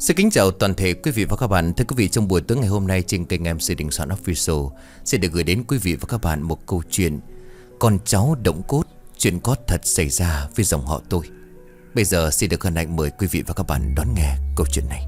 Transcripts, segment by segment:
Xin kính chào toàn thể quý vị và các bạn. Thưa quý vị, trong buổi tối ngày hôm nay trên kênh MC Đình Soạn Official sẽ được gửi đến quý vị và các bạn một câu chuyện Con cháu động cốt, chuyện có thật xảy ra với dòng họ tôi. Bây giờ xin được hân hạnh mời quý vị và các bạn đón nghe câu chuyện này.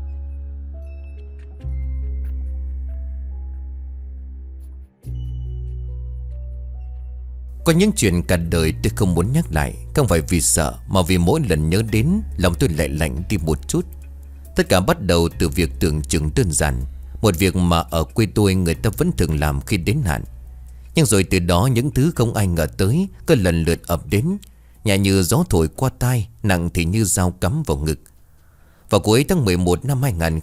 Có những chuyện cả đời tôi không muốn nhắc lại, không phải vì sợ mà vì mỗi lần nhớ đến lòng tôi lại lạnh đi một chút. Tất cả bắt đầu từ việc tưởng chừng đơn giản, một việc mà ở quê tôi người ta vẫn thường làm khi đến hạn. Nhưng rồi từ đó những thứ không ai ngờ tới cứ lần lượt ập đến, nhẹ như gió thổi qua tai, nặng thì như dao cắm vào ngực. Vào cuối tháng 11 năm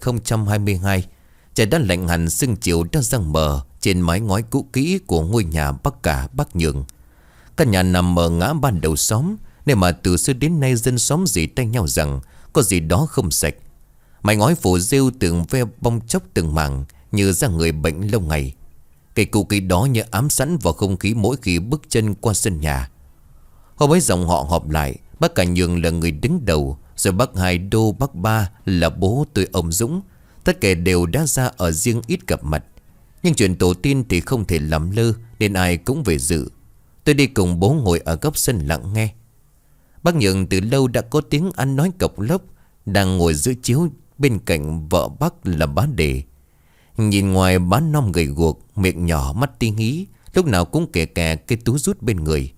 2022, trời đã lạnh hẳn, sương chiều đã giăng mờ trên mái ngói cũ kỹ của ngôi nhà Bắc Cả Bắc Nhường. Căn nhà nằm ở ngã ban đầu xóm, nên mà từ xưa đến nay dân xóm dì tay nhau rằng có gì đó không sạch. Mái ngói phủ rêu tường ve bong chóc từng mảng như da người bệnh lâu ngày. Cây cũ kỹ đó như ám sẵn vào không khí mỗi khi bước chân qua sân nhà. Hôm ấy dòng họ họp lại, bác Cả Nhường là người đứng đầu, rồi bác Hai Đô, bác Ba là bố tôi ông Dũng. Tất cả đều đã ra ở riêng ít gặp mặt. Nhưng chuyện tổ tiên thì không thể làm lơ, nên ai cũng về dự. Tôi đi cùng bố ngồi ở góc sân lặng nghe. Bác Nhường từ lâu đã có tiếng ăn nói cộc lốc, đang ngồi giữa chiếu bên cạnh vợ bác là bá Đề. Nhìn ngoài bá non gầy guộc, miệng nhỏ mắt tí hí, lúc nào cũng kè kè cái túi rút bên người.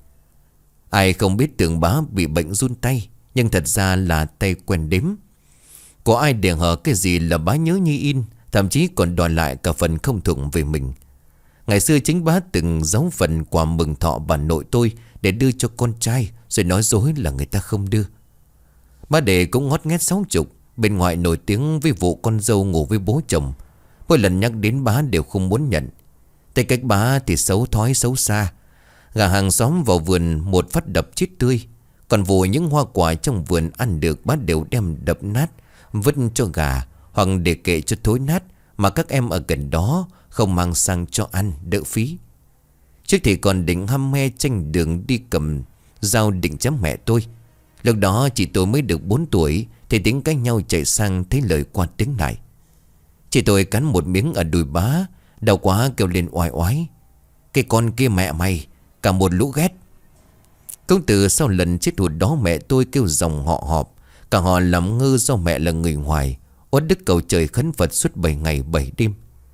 Ai không biết tưởng bá bị bệnh run tay, nhưng thật ra là tay quen đếm. Có ai để hở cái gì là bá nhớ như in, thậm chí còn đòi lại cả phần không thuộc về mình. Ngày xưa chính bá từng giấu phần quà mừng thọ bà nội tôi để đưa cho con trai, rồi nói dối là người ta không đưa. Bá Đề cũng ngót nghét 60, bên ngoài nổi tiếng với vụ con dâu ngủ với bố chồng. Mỗi lần nhắc đến bá đều không muốn nhận. Tay cách bá thì xấu thói xấu xa. Gà hàng xóm vào vườn một phát đập chết tươi. Còn vụ những hoa quả trong vườn ăn được bá đều đem đập nát, vứt cho gà, hoặc để kệ cho thối nát, mà các em ở gần đó không mang sang cho ăn đỡ phí. Trước thì còn định hăm me tranh đường đi cầm dao định chém mẹ tôi. Lúc đó chị tôi mới được 4 tuổi, thì tính cách nhau chạy sang thấy lời qua tiếng lại. Chị tôi cắn một miếng ở đùi bá, đau quá kêu lên oai oái: "Cái con kia mẹ mày, cả một lũ ghét." Cũng từ sau lần chết hụt đó mẹ tôi kêu dòng họ họp. Cả họ làm ngơ do mẹ là người ngoài, uất đức cầu trời khấn Phật suốt 7 ngày 7 đêm.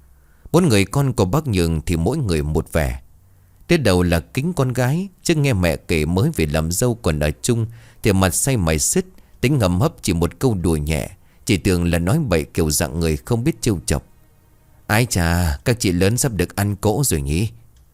4 người con của bác Nhường thì mỗi người một vẻ. Đứa đầu là Kính con gái, chứ nghe mẹ kể mới về làm dâu còn ở chung thì mặt say mày xích, tính ngầm hấp chỉ một câu đùa nhẹ, chỉ tưởng là nói bậy kiểu dạng người không biết trêu chọc. Ái chà, các chị lớn sắp được ăn cỗ rồi nhỉ.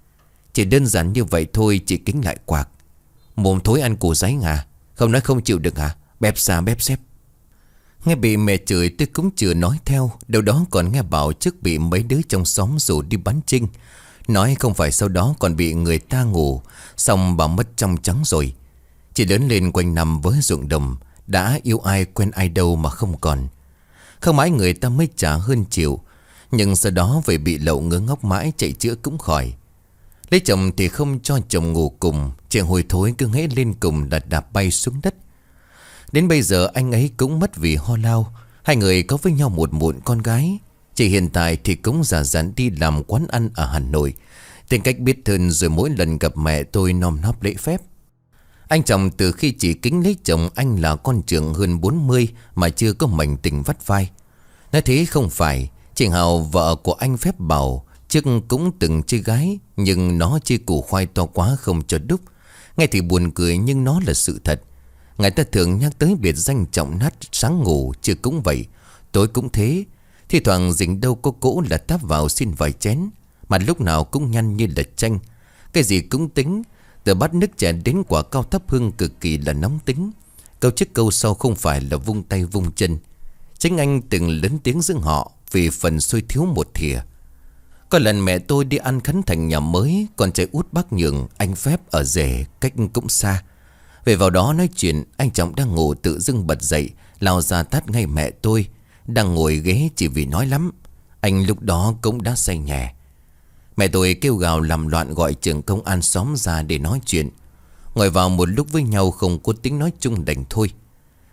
Chỉ đơn giản như vậy thôi. Chị Kính lại quạc: "Mồm thối ăn củ giấy à? Không nói không chịu được hả? Bẹp xa bẹp xếp." Nghe bị mẹ chửi tôi cũng chưa nói theo. Đâu đó còn nghe bảo trước bị mấy đứa trong xóm rủ đi bắn trinh, nói không phải sau đó còn bị người ta ngủ, xong bà mất trong trắng rồi. Chị lớn lên quanh nằm với ruộng đồng, đã yêu ai quen ai đâu mà không còn. Không mãi người ta mới trả hơn chịu, nhưng sau đó về bị lậu ngớ ngốc mãi chạy chữa cũng khỏi. Lấy chồng thì không cho chồng ngủ cùng, chuyện hôi thối cứ hễ lên cùng là đạp bay xuống đất. Đến bây giờ anh ấy cũng mất vì ho lao. Hai người có với nhau một muộn con gái. Chị hiện tại thì cũng già dặn đi làm quán ăn ở Hà Nội, tính cách biết hơn, rồi mỗi lần gặp mẹ tôi nom nóp lễ phép. Anh chồng từ khi chị Kính lấy chồng, anh là con trưởng hơn 40 mà chưa có mảnh tình vắt vai. Nói thế không phải. Chị Hào vợ của anh phép bảo trước cũng từng chơi gái, nhưng nó chơi củ khoai to quá không cho đúc. Nghe thì buồn cười nhưng nó là sự thật. Người ta thường nhắc tới biệt danh trọng nát sáng ngủ, chưa cũng vậy, tối cũng thế. Thì thoảng dính đâu có cỗ là táp vào xin vài chén, mà lúc nào cũng nhăn như là chanh. Cái gì cũng tính, từ bát nước chè đến quả cao thắp hương cực kỳ là nóng tính. Câu trước câu sau không phải là vung tay vung chân. Chính anh từng lớn tiếng giữa họ vì phần xôi thiếu một thìa. Có lần mẹ tôi đi ăn khánh thành nhà mới, con trai út bác Nhường, anh Phép ở rể cách cũng xa. Về vào đó nói chuyện, anh chồng đang ngủ tự dưng bật dậy, lao ra tát ngay mẹ tôi đang ngồi ghế chỉ vì nói lắm. Anh lúc đó cũng đã say nhẹ. Mẹ tôi kêu gào làm loạn gọi trưởng công an xóm ra để nói chuyện. Ngồi vào một lúc với nhau không có tính nói chung đành thôi.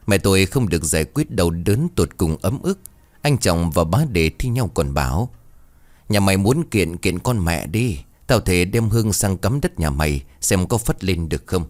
Mẹ tôi không được giải quyết đau đớn tột cùng ấm ức. Anh Trọng và bá Đề thi nhau còn bảo: nhà mày muốn kiện kiện con mẹ đi. Tao thể đem hương sang cắm đất nhà mày, xem có phất lên được không.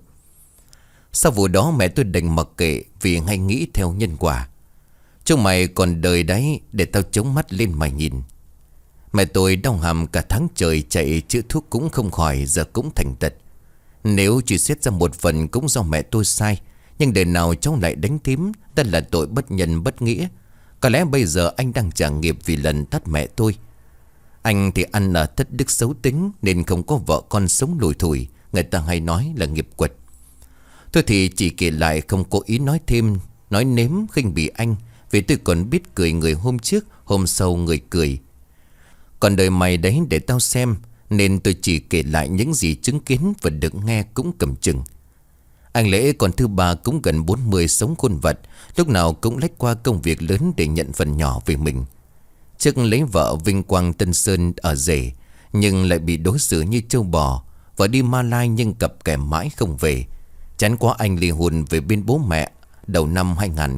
Sau vụ đó mẹ tôi đành mặc kệ, vì hay nghĩ theo nhân quả. Chúng mày còn đời đấy, để tao chống mắt lên mày nhìn. Mẹ tôi đau hàm cả tháng trời chạy chữa thuốc cũng không khỏi, giờ cũng thành tật. Nếu chỉ xét ra một phần cũng do mẹ tôi sai, nhưng đời nào cháu lại đánh thím, đó là tội bất nhân bất nghĩa. Có lẽ bây giờ anh đang trả nghiệp vì lần tắt mẹ tôi. Anh thì ăn ở thất đức xấu tính, nên không có vợ con sống lủi thủi. Người ta hay nói là nghiệp quật. Tôi thì chỉ kể lại, không cố ý nói thêm, nói nếm khinh bỉ anh. Vì tôi còn biết cười người hôm trước, hôm sau người cười. Còn đời mày đấy để tao xem, nên tôi chỉ kể lại những gì chứng kiến và được nghe cũng cầm chừng. Anh Lễ còn thứ ba cũng gần 40, sống khôn vật, lúc nào cũng lách qua công việc lớn để nhận phần nhỏ về mình. Trước lấy vợ vinh quang Tân Sơn ở rể, nhưng lại bị đối xử như trâu bò. Vợ đi Malai nhưng cặp kè mãi không về. Chán quá anh ly hôn về bên bố mẹ đầu năm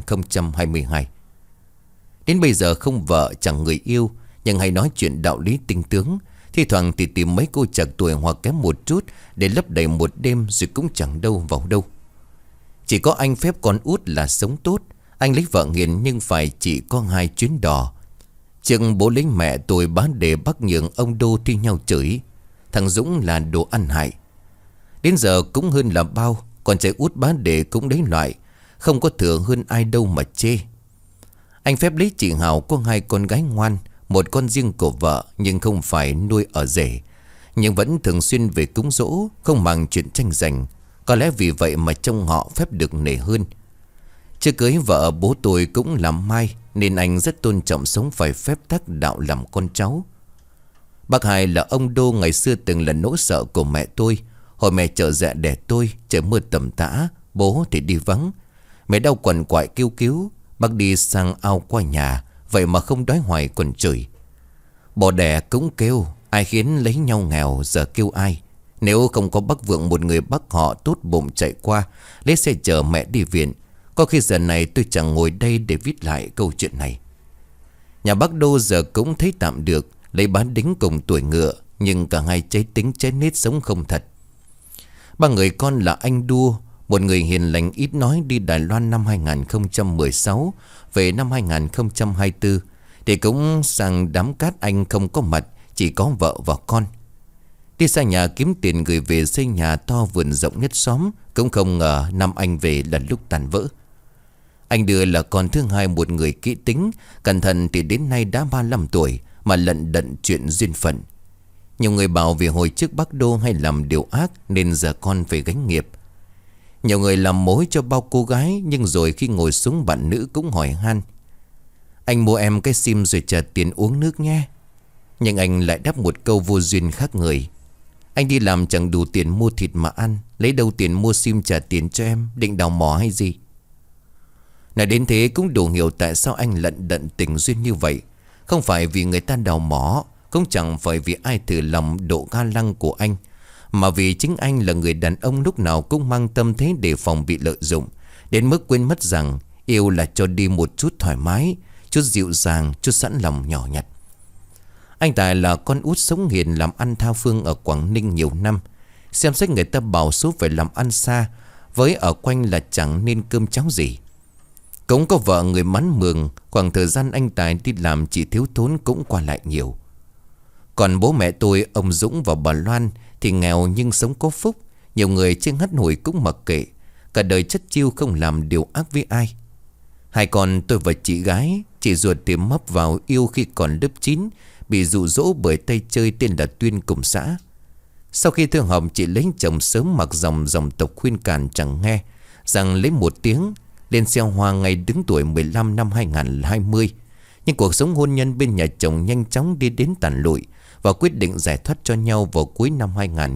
2022. Đến bây giờ không vợ chẳng người yêu, nhưng hay nói chuyện đạo lý tinh tướng. Thi thoảng thì tìm mấy cô chạc tuổi hoặc kém một chút để lấp đầy một đêm, rồi cũng chẳng đâu vào đâu. Chỉ có anh phép con út là sống tốt. Anh lấy vợ nghiền nhưng phải chỉ có 2 chuyến đò. Chừng bố lấy mẹ tôi bán để bắt nhường ông Đô thi nhau chửi. Thằng Dũng là đồ ăn hại. Đến giờ cũng hơn là bao. Còn trai út bán để cũng đấy loại, không có thừa hơn ai đâu mà chê. Anh phép lấy chị Hào có 2 con gái ngoan, một con riêng của vợ nhưng không phải nuôi ở rể, nhưng vẫn thường xuyên về cúng dỗ, không màng chuyện tranh giành. Có lẽ vì vậy mà trông họ phép được nể hơn. Chưa cưới vợ bố tôi cũng làm mai, nên anh rất tôn trọng sống phải phép tắc đạo làm con cháu. Bác Hai là ông Đô ngày xưa từng là nỗi sợ của mẹ tôi. Hồi mẹ chở dạ đẻ tôi, trời mưa tầm tã, bố thì đi vắng. Mẹ đau quằn quại kêu cứu, bác đi sang ao qua nhà, vậy mà không đói hoài còn chửi. Bỏ đẻ cũng kêu, ai khiến lấy nhau nghèo giờ kêu ai. Nếu không có bác Vượng, một người bác họ tốt bụng chạy qua lấy xe chở mẹ đi viện, có khi giờ này tôi chẳng ngồi đây để viết lại câu chuyện này. Nhà bác Đô giờ cũng thấy tạm được, lấy bán đính cùng tuổi ngựa, nhưng cả hai trái tính trái nết sống không thật. 3 người con là anh Đua, một người hiền lành ít nói, đi Đài Loan năm 2016, về năm 2024 thì cũng sang đám cát anh không có mặt, chỉ có vợ và con. Đi xa nhà kiếm tiền gửi về xây nhà to vườn rộng nhất xóm, cũng không ngờ năm anh về là lúc tàn vỡ. Anh Đưa là con thứ hai, một người kỹ tính, cẩn thận thì đến nay đã 35 tuổi mà lận đận chuyện duyên phận. Nhiều người bảo vì hồi trước bác Đô hay làm điều ác nên giờ con phải gánh nghiệp. Nhiều người làm mối cho bao cô gái, nhưng rồi khi ngồi xuống bạn nữ cũng hỏi han: anh mua em cái sim rồi trả tiền uống nước nhé. Nhưng anh lại đáp một câu vô duyên khác người: anh đi làm chẳng đủ tiền mua thịt mà ăn, lấy đâu tiền mua sim trả tiền cho em, định đào mỏ hay gì. Nói đến thế cũng đủ hiểu tại sao anh lận đận tình duyên như vậy. Không phải vì người ta đào mỏ, cũng chẳng phải vì ai thử lòng độ ga lăng của anh, mà vì chính anh là người đàn ông lúc nào cũng mang tâm thế đề phòng bị lợi dụng, đến mức quên mất rằng yêu là cho đi một chút thoải mái, chút dịu dàng, chút sẵn lòng nhỏ nhặt. Anh Tài là con út sống hiền, làm ăn tha phương ở Quảng Ninh nhiều năm. Xem xét người ta bảo số phải làm ăn xa, với ở quanh là chẳng nên cơm cháo gì. Cũng có vợ người mắn mường, khoảng thời gian anh Tài đi làm chỉ thiếu thốn cũng qua lại nhiều. Còn bố mẹ tôi, ông Dũng và bà Loan thì nghèo nhưng sống có phúc. Nhiều người trên hắt hủi cũng mặc kệ, cả đời chất chiêu không làm điều ác với ai. 2 con tôi và chị gái, chị ruột thì mấp vào yêu khi còn lớp 9, bị dụ dỗ bởi tay chơi tên là Tuyên cùng xã. Sau khi thương học, chị lấy chồng sớm, mặc dòng tộc khuyên cản chẳng nghe, rằng lấy 1 tiếng lên xeo hoa ngày đứng tuổi 15 năm 2020. Nhưng cuộc sống hôn nhân bên nhà chồng nhanh chóng đi đến tàn lụi, và quyết định giải thoát cho nhau vào cuối năm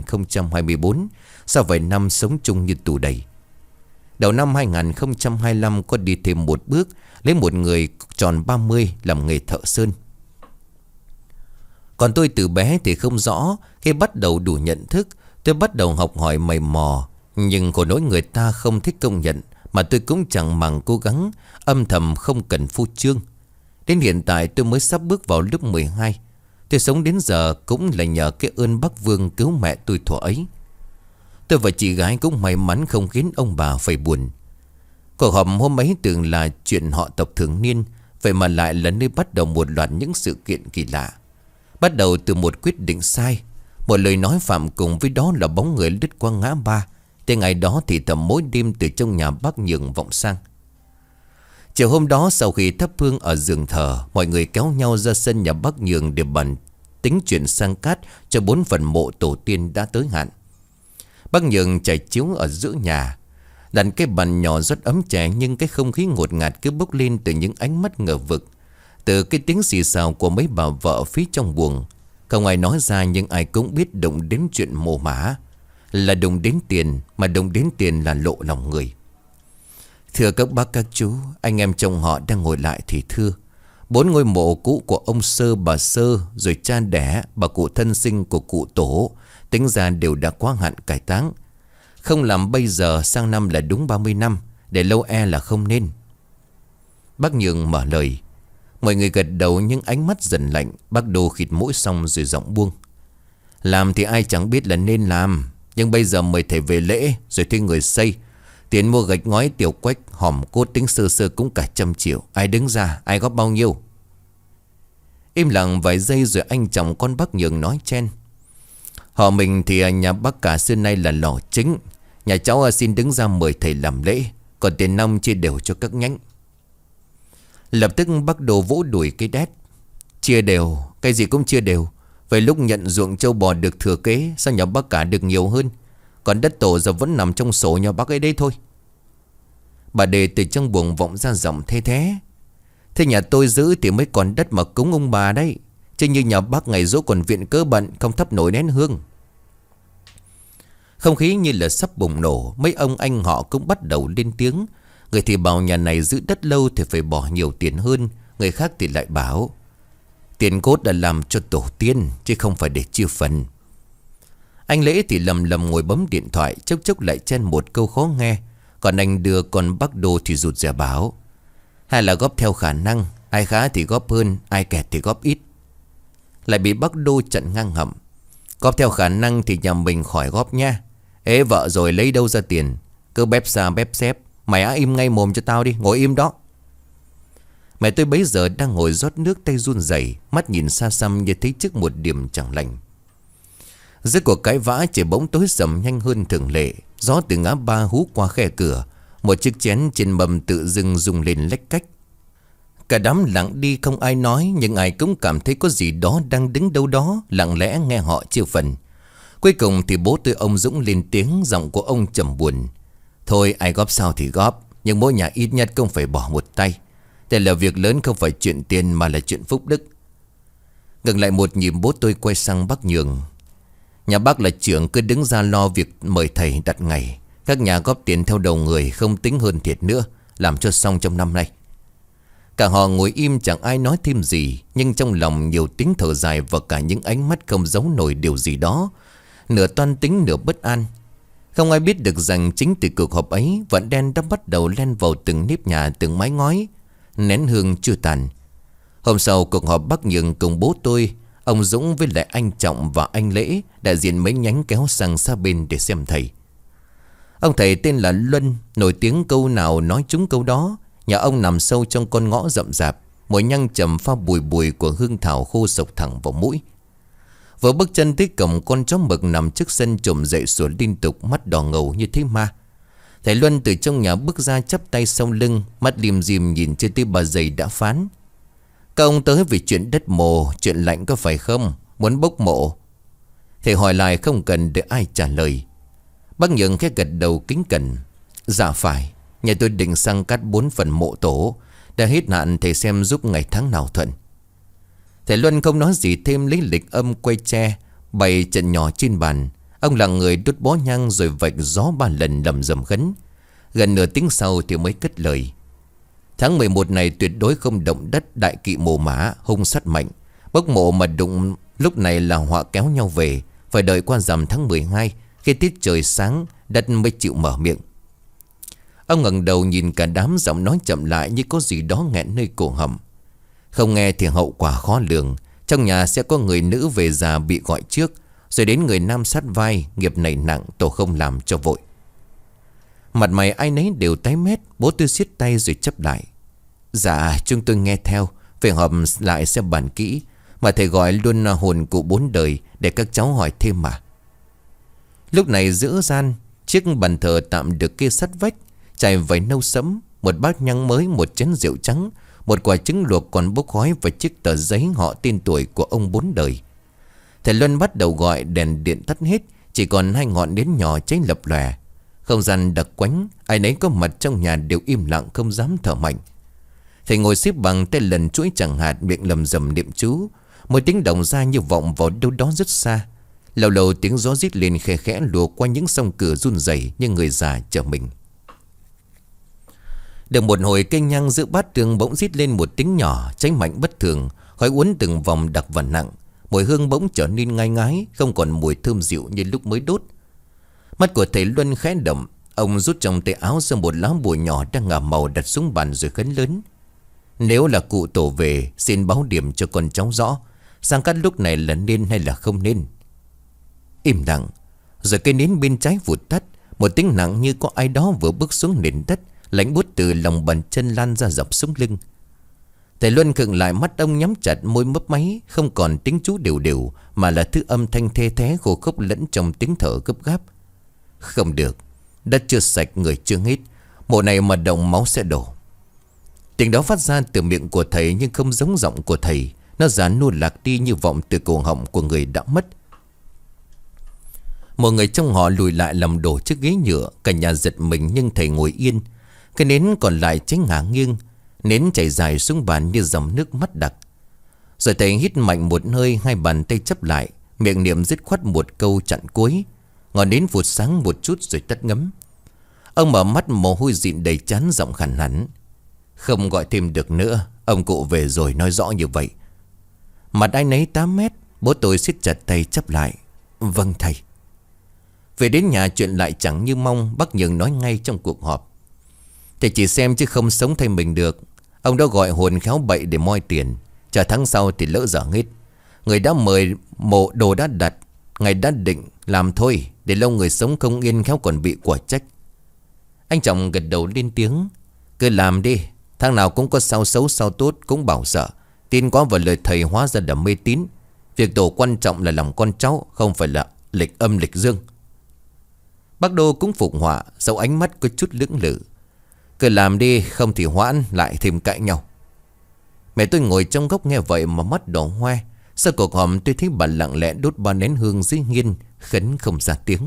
2024, sau vài năm sống chung như tù đầy. Đầu năm 2025 có đi thêm một bước, lấy một người tròn 30 làm nghề thợ sơn. Còn tôi từ bé thì không rõ, khi bắt đầu đủ nhận thức, tôi bắt đầu học hỏi mày mò. Nhưng khổ nỗi người ta không thích công nhận, mà tôi cũng chẳng màng cố gắng, âm thầm không cần phô trương. Đến hiện tại tôi mới sắp bước vào lớp 12. Tôi sống đến giờ cũng là nhờ cái ơn Bắc Vương cứu mẹ tôi thuở ấy. Tôi và chị gái cũng may mắn không khiến ông bà phải buồn. Cuộc họp hôm ấy tưởng là chuyện họ tộc thường niên, vậy mà lại là nơi bắt đầu một loạt những sự kiện kỳ lạ. Bắt đầu từ một quyết định sai, một lời nói phạm, cùng với đó là bóng người lướt qua ngã ba. Tới ngày đó thì thầm mỗi đêm từ trong nhà bác Nhường vọng sang. Chiều hôm đó sau khi thắp hương ở giường thờ, mọi người kéo nhau ra sân nhà bác Nhường để bàn tính chuyện sang cát cho 4 phần mộ tổ tiên đã tới hạn. Bác Nhường trải chiếu ở giữa nhà, đặt cái bàn nhỏ rất ấm chè, nhưng cái không khí ngột ngạt cứ bốc lên từ những ánh mắt ngờ vực, từ cái tiếng xì xào của mấy bà vợ phía trong buồng. Không ai nói ra nhưng ai cũng biết đụng đến chuyện mồ mả là đụng đến tiền, mà đụng đến tiền là lộ lòng người. Thưa các bác các chú, anh em chồng họ đang ngồi lại thì thưa. 4 ngôi mộ cũ của ông Sơ, bà Sơ, rồi cha đẻ, bà cụ thân sinh của cụ tổ, tính ra đều đã quá hạn cải táng. Không làm bây giờ sang năm là đúng 30 năm, để lâu là không nên. Bác Nhường mở lời. Mọi người gật đầu nhưng ánh mắt dần lạnh. Bác Đô khịt mũi xong rồi giọng buông. Làm thì ai chẳng biết là nên làm, nhưng bây giờ mời thầy về lễ, rồi thuê người xây. Tiền mua gạch ngói, tiểu quách, hòm cốt tính sơ sơ cũng cả 100 triệu. Ai đứng ra, ai góp bao nhiêu? Im lặng vài giây rồi anh chồng con bác Nhường nói chen. Họ mình thì nhà bác cả xưa nay là lò chính. Nhà cháu xin đứng ra mời thầy làm lễ, còn tiền nong chia đều cho các nhánh. Lập tức bác Đồ vỗ đùi cái đét. Chia đều, cái gì cũng chia đều. Vậy lúc nhận ruộng châu bò được thừa kế, sao nhà bác cả được nhiều hơn? Còn đất tổ giờ vẫn nằm trong sổ nhà bác ấy đấy thôi. Bà Đề từ trong buồng vọng ra giọng thê thế. Thế nhà tôi giữ thì mới còn đất mà cúng ông bà đấy, chứ như nhà bác ngày dỗ còn viện cớ bận, không thắp nổi nén hương. Không khí như là sắp bùng nổ. Mấy ông anh họ cũng bắt đầu lên tiếng. Người thì bảo nhà này giữ đất lâu thì phải bỏ nhiều tiền hơn. Người khác thì lại bảo tiền cốt đã làm cho tổ tiên, chứ không phải để chia phần. Anh Lễ thì lầm lầm ngồi bấm điện thoại, chốc chốc lại chen một câu khó nghe. Còn anh Đưa con bác Đô thì rụt rè bảo. Hay là góp theo khả năng, ai khá thì góp hơn, ai kẹt thì góp ít. Lại bị bác Đô chặn ngang hầm. Góp theo khả năng thì nhà mình khỏi góp nha. Ê vợ rồi lấy đâu ra tiền? Cứ bép xa bép xép. Mày á im ngay mồm cho tao đi, ngồi im đó. Mẹ tôi bấy giờ đang ngồi rót nước, tay run rẩy, mắt nhìn xa xăm như thấy trước một điểm chẳng lành. Giữa cuộc cãi vã trời bỗng tối sầm nhanh hơn thường lệ. Gió từ ngã ba hú qua khe cửa. Một chiếc chén trên mâm tự dưng rung lên lách cách. Cả đám lặng đi không ai nói, nhưng ai cũng cảm thấy có gì đó đang đứng đâu đó, lặng lẽ nghe họ chia phần. Cuối cùng thì bố tôi ông Dũng lên tiếng, giọng của ông trầm buồn. Thôi ai góp sao thì góp, nhưng mỗi nhà ít nhất cũng phải bỏ một tay. Đây là việc lớn, không phải chuyện tiền mà là chuyện phúc đức. Ngừng lại một nhịp, bố tôi quay sang bác Nhường. Nhà bác là trưởng, cứ đứng ra lo việc mời thầy đặt ngày. Các nhà góp tiền theo đầu người, không tính hơn thiệt nữa, làm cho xong trong năm nay. Cả họ ngồi im chẳng ai nói thêm gì, nhưng trong lòng nhiều tiếng thở dài và cả những ánh mắt không giấu nổi điều gì đó, nửa toan tính nửa bất an. Không ai biết được rằng chính từ cuộc họp ấy, vạn đen đã bắt đầu len vào từng nếp nhà, từng mái ngói. Nén hương chưa tàn. Hôm sau cuộc họp bác Nhường cùng bố tôi, ông Dũng với lại anh Trọng và anh Lễ, đại diện mấy nhánh kéo sang xa bên để xem thầy. Ông thầy tên là Luân, nổi tiếng câu nào nói trúng câu đó. Nhà ông nằm sâu trong con ngõ rậm rạp, mùi nhang trầm pha bùi bùi của hương thảo khô sộc thẳng vào mũi. Vừa bước chân tới cổng, con chó mực nằm trước sân trồm dậy sủa liên tục, mắt đỏ ngầu như thế ma. Thầy Luân từ trong nhà bước ra, chắp tay sau lưng, mắt lim dim nhìn trên tay bà giày đã phán. Các ông tới vì chuyện đất mồ, chuyện lạnh có phải không? Muốn bốc mộ? Thầy hỏi lại không cần để ai trả lời. Bác Nhường khẽ gật đầu kính cẩn. Dạ phải, nhà tôi định sang cắt 4 phần mộ tổ. Đã hết hạn, thầy xem giúp ngày tháng nào thuận. Thầy Luân không nói gì thêm, lấy lịch âm quay tre bày trận nhỏ trên bàn. Ông là người đốt bó nhang rồi vạch gió 3 lần lầm rầm khấn. Gần nửa tiếng sau thì mới cất lời. Tháng 11 này tuyệt đối không động đất, đại kỵ mồ mả, hung sát mạnh. Bốc mộ mà đụng lúc này là họa kéo nhau về. Phải đợi qua rằm tháng 12, khi tiết trời sáng, đất mới chịu mở miệng. Ông ngẩng đầu nhìn cả đám, giọng nói chậm lại như có gì đó nghẹn nơi cổ họng. Không nghe thì hậu quả khó lường. Trong nhà sẽ có người nữ về già bị gọi trước, rồi đến người nam sát vai. Nghiệp này nặng, tổ không làm cho vội. Mặt mày ai nấy đều tái mét. Bố tôi siết tay rồi chấp lại. Dạ chúng tôi nghe theo. Phải họp lại xem bàn kỹ. Mà thầy gọi luôn hồn cụ 4 đời để các cháu hỏi thêm mà. Lúc này giữa gian, chiếc bàn thờ tạm được kê sát vách, trải vải nâu sẫm, một bát nhang mới, một chén rượu trắng, một quả trứng luộc còn bốc khói và chiếc tờ giấy họ tên tuổi của ông 4 đời. Thầy Luân bắt đầu gọi, đèn điện tắt hết, chỉ còn 2 ngọn nến nhỏ cháy lập lòe. Không gian đặc quánh, ai nấy có mặt trong nhà đều im lặng không dám thở mạnh. Thầy ngồi xếp bằng, tay lần chuỗi chẳng hạt, miệng lầm rầm niệm chú. Một tiếng động ra như vọng vào đâu đó rất xa. Lâu lâu tiếng gió rít lên khe khẽ lùa qua những song cửa run rẩy như người già chờ mình. Được một hồi, cây nhang giữa bát tương bỗng rít lên một tiếng nhỏ, cháy mạnh bất thường, khói uốn từng vòng đặc và nặng. Mùi hương bỗng trở nên ngai ngái, không còn mùi thơm dịu như lúc mới đốt. Mắt của thầy Luân khẽ động, ông rút trong tay áo ra một lá bùa nhỏ đang ngả màu đặt xuống bàn rồi khấn lớn. Nếu là cụ tổ về, xin báo điểm cho con cháu rõ, sang cắt lúc này là nên hay là không nên. Im lặng, rồi cây nến bên trái vụt tắt. Một tiếng nặng như có ai đó vừa bước xuống nền đất, lạnh buốt từ lòng bàn chân lan ra dọc sống lưng. Thầy Luân khựng lại, mắt ông nhắm chặt, môi mấp máy, không còn tiếng chú đều đều, mà là thứ âm thanh thê thé khô khốc lẫn trong tiếng thở gấp gáp. Không được, đất chưa sạch, người chưa hết, mộ này mà động máu sẽ đổ. Tiếng đó phát ra từ miệng của thầy nhưng không giống giọng của thầy. Nó giả nua lạc đi như vọng từ cổ họng của người đã mất. Một người trong họ lùi lại làm đổ chiếc ghế nhựa. Cả nhà giật mình nhưng thầy ngồi yên. Cái nến còn lại cháy ngả nghiêng, nến chảy dài xuống bàn như dòng nước mắt đặc. Rồi thầy hít mạnh một hơi, 2 bàn tay chấp lại, miệng niệm dứt khoát một câu chặn cuối. Ngọn nến vụt sáng một chút rồi tắt ngấm. Ông mở mắt, mồ hôi dịn đầy trán, giọng khàn hẳn. Không gọi thêm được nữa, ông cụ về rồi, nói rõ như vậy. Mặt ai nấy 8 mét. Bố tôi siết chặt tay chấp lại. Vâng thầy. Về đến nhà chuyện lại chẳng như mong. Bác Nhường nói ngay trong cuộc họp. Thầy chỉ xem chứ không sống thay mình được. Ông đã gọi hồn khéo bậy để moi tiền. Chờ tháng sau thì lỡ dở hết. Người đã mời, mộ đồ đã đặt, ngày đã định, làm thôi. Để lâu người sống không yên, khéo còn bị quả trách. Anh Trọng gật đầu lên tiếng. Cứ làm đi, tháng nào cũng có sao xấu sao tốt, cũng bảo sợ. Tin quá vào lời thầy hóa ra là mê tín. Việc tổ quan trọng là lòng con cháu, không phải là lịch âm lịch dương. Bác Đô cũng phục họa, dẫu ánh mắt có chút lưỡng lự. Cứ làm đi, không thì hoãn lại thêm cãi nhau. Mẹ tôi ngồi trong góc nghe vậy mà mắt đỏ hoe. Sau cuộc họp tôi thấy bà lặng lẽ đốt 3 nén hương dưới hiên, khấn không ra tiếng.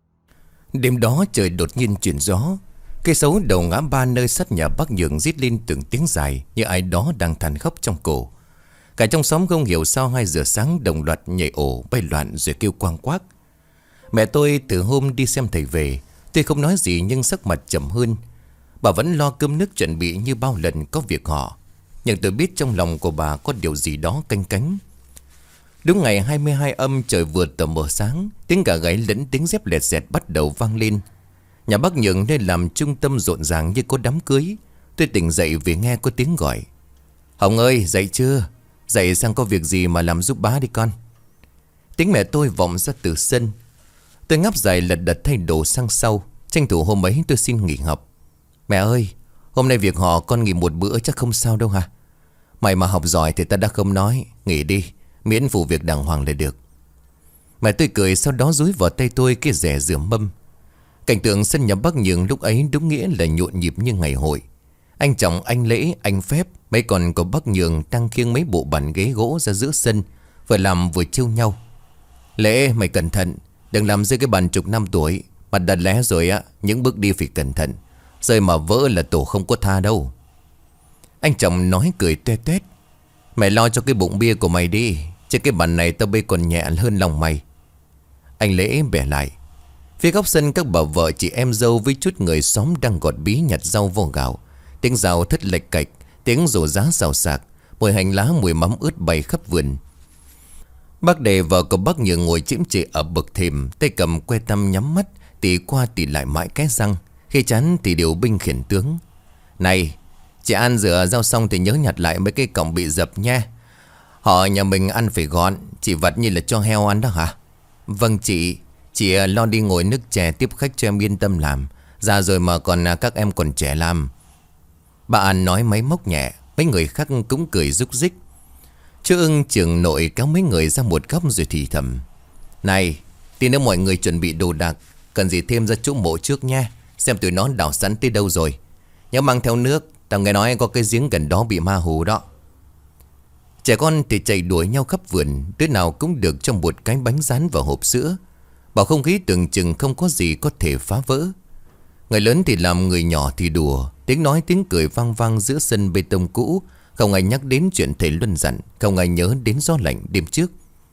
Đêm đó trời đột nhiên chuyển gió. Cây sấu đầu ngã ba nơi sát nhà bác Nhường rít lên từng tiếng dài như ai đó đang than khóc trong cổ. Cả trong xóm không hiểu sao 2 giờ sáng đồng loạt nhảy ổ bay loạn rồi kêu quang quác. Mẹ tôi từ hôm đi xem thầy về, tuy không nói gì nhưng sắc mặt trầm hơn. Bà vẫn lo cơm nước chuẩn bị như bao lần có việc họ. Nhưng tôi biết trong lòng của bà có điều gì đó canh cánh. Đúng ngày 22 âm, trời vừa tờ mờ sáng, tiếng gà gáy lẫn tiếng dép lẹt xẹt bắt đầu vang lên. Nhà bác Nhường nên làm trung tâm rộn ràng như có đám cưới. Tôi tỉnh dậy vì nghe có tiếng gọi. Hồng ơi, dậy chưa? Dậy sang có việc gì mà làm giúp bá đi con. Tiếng mẹ tôi vọng ra từ sân. Tôi ngáp dài lật đật thay đồ sang sau. Tranh thủ hôm ấy tôi xin nghỉ học. Mẹ ơi, hôm nay việc họ con nghỉ một bữa chắc không sao đâu hả? Mày mà học giỏi thì ta đã không nói. Nghỉ đi, miễn phụ việc đàng hoàng là được. Mẹ tôi cười, sau đó dúi vào tay tôi cái rẻ rửa mâm. Cảnh tượng sân nhà bác Nhường lúc ấy đúng nghĩa là nhộn nhịp như ngày hội. Anh Trọng, anh Lễ, anh Phép, mấy con của bác Nhường đang khiêng mấy bộ bàn ghế gỗ ra giữa sân, vừa làm vừa trêu nhau. Lễ, mày cẩn thận, đừng làm rơi cái bàn chục năm tuổi. Mặt đặt lé rồi á, những bước đi phải cẩn thận. Rơi mà vỡ là tổ không có tha đâu. Anh Trọng nói cười tuét tuét. Mày lo cho cái bụng bia của mày đi, chứ cái bàn này tao bê còn nhẹ hơn lòng mày. Anh Lễ bẻ lại. Phía góc sân các bà vợ chị em dâu với chút người xóm đang gọt bí nhặt rau vo gạo. Tiếng rào thất lệch cạch, tiếng rổ giá xào xạc, mùi hành lá mùi mắm ướt bay khắp vườn. Bác Đề vợ của bác Nhường ngồi chễm chệ ở bậc thềm, tay cầm que tăm nhắm mắt, tỉ qua tỉ lại mãi cái răng. Khi chán thì điều binh khiển tướng: "Này, chị ăn rửa rau xong thì nhớ nhặt lại mấy cái cọng bị dập nha. Họ nhà mình ăn phải gọn, chỉ vặt như là cho heo ăn đó hả?" "Vâng chị lo đi ngồi nước chè tiếp khách cho em yên tâm làm. Già rồi mà còn các em còn trẻ làm." Bà An nói máy móc nhẹ. Mấy người khác cũng cười rúc rích. Chú Ưng trưởng nội kéo mấy người ra một góc rồi thì thầm: "Này, tí nữa mọi người chuẩn bị đồ đạc. Cần gì thêm ra chỗ mộ trước nha. Xem tụi nó đào sẵn tới đâu rồi. Nhớ mang theo nước. Tao nghe nói có cái giếng gần đó bị ma hù đó." Trẻ con thì chạy đuổi nhau khắp vườn. Đứa nào cũng được trong một cái bánh rán và hộp sữa. Bảo không khí tưởng chừng không có gì có thể phá vỡ. Người lớn thì làm, người nhỏ thì đùa. Tiếng nói tiếng cười vang vang giữa sân bê tông cũ. Không ai nhắc đến chuyện thầy Luân dặn. Không ai nhớ đến gió lạnh đêm trước.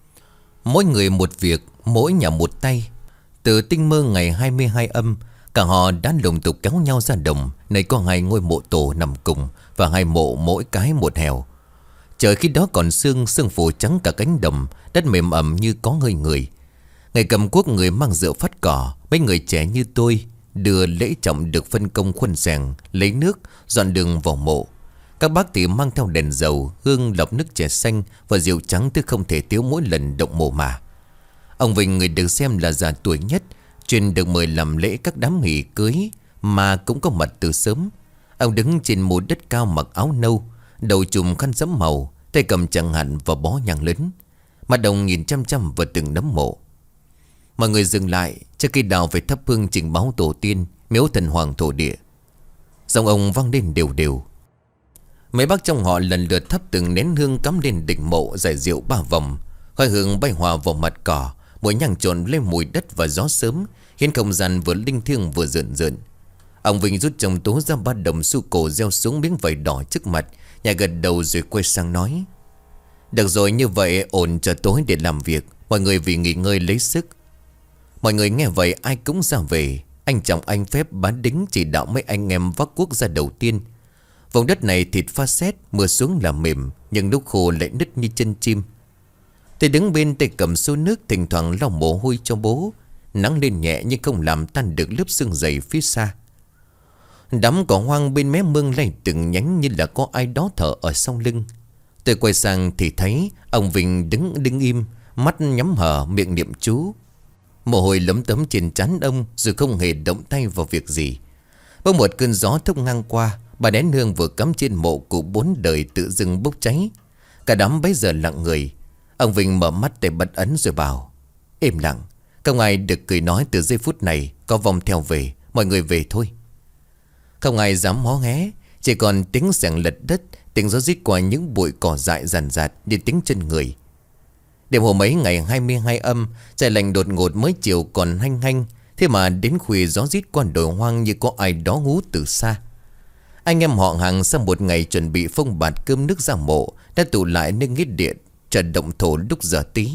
Mỗi người một việc, mỗi nhà một tay. Từ tinh mơ ngày 22 âm, cả họ đã lùng tục kéo nhau ra đồng. Nơi có 2 ngôi mộ tổ nằm cùng, và 2 mộ mỗi cái một hẻo. Trời khi đó còn sương phủ trắng cả cánh đồng. Đất mềm ẩm như có hơi người. Ngày cầm cuốc, người mang rượu phát cỏ. Mấy người trẻ như tôi đưa lễ trọng được phân công khuân sèn, lấy nước, dọn đường vào mộ. Các bác thì mang theo đèn dầu, hương, lọc nước chè xanh và rượu trắng, thứ không thể thiếu mỗi lần động mộ mà. Ông Vinh, người được xem là già tuổi nhất, chuyên được mời làm lễ các đám hỷ cưới, mà cũng có mặt từ sớm. Ông đứng trên mộ đất cao, mặc áo nâu, đầu trùm khăn sẫm màu, tay cầm chẳng hạn và bó nhang lớn. Mặt ông nhìn chăm chăm vào từng nấm mộ. Mọi người dừng lại. Trước khi đào phải thắp hương trình báo tổ tiên, miếu thần hoàng thổ địa. Giọng ông vang lên đều đều. Mấy bác trong họ lần lượt thắp từng nén hương cắm lên đỉnh mộ, giải rượu 3 vòng. Khói hương bay hòa vào mặt cỏ, mùi nhang trộn lên mùi đất và gió sớm, khiến không gian vừa linh thiêng vừa rợn rợn. Ông Vinh rút trong túi ra 3 đồng xu cổ, gieo xuống miếng vải đỏ trước mặt, nhà gật đầu rồi quay sang nói: "Được rồi, như vậy ổn, chờ tối để làm việc. Mọi người vì nghỉ ngơi lấy sức." Mọi người nghe vậy ai cũng ra về. Anh Trọng, anh Phép, bán đính chỉ đạo mấy anh em vác cuốc ra đầu tiên. Vùng đất này thịt pha sét, mưa xuống là mềm, nhưng lúc khô lại nứt như chân chim. Tôi đứng bên, tay cầm xô nước, thỉnh thoảng lau mồ hôi cho bố. Nắng lên nhẹ nhưng không làm tan được lớp sương dày phía xa. Đám cỏ hoang bên mé mương lay từng nhánh như là có ai đó thở ở sau lưng. Tôi quay sang thì thấy ông Vinh đứng im, mắt nhắm hờ, miệng niệm chú. Mồ hôi lấm tấm trên trán ông, rồi không hề động tay vào việc gì. Bỗng một cơn gió thốc ngang qua, 3 nén hương vừa cắm trên mộ của 4 đời tự dưng bốc cháy. Cả đám bấy giờ lặng người. Ông Vinh mở mắt để bật ấn rồi bảo: "Im lặng, không ai được cười nói từ giây phút này. Có vong theo về, mọi người về thôi." Không ai dám hó hé, chỉ còn tiếng xẻng lật đất, tiếng gió rít qua những bụi cỏ dại ràn rạt như tiếng chân người. Đêm hôm ấy ngày 22 âm, trời lạnh đột ngột, mới chiều còn hanh hanh. Thế mà đến khuya gió rít qua đồi hoang như có ai đó hú từ xa. Anh em họ hàng sau một ngày chuẩn bị phông bạt cơm nước ra mộ đã tụ lại nơi nghĩa địa chờ động thổ lúc giờ tí.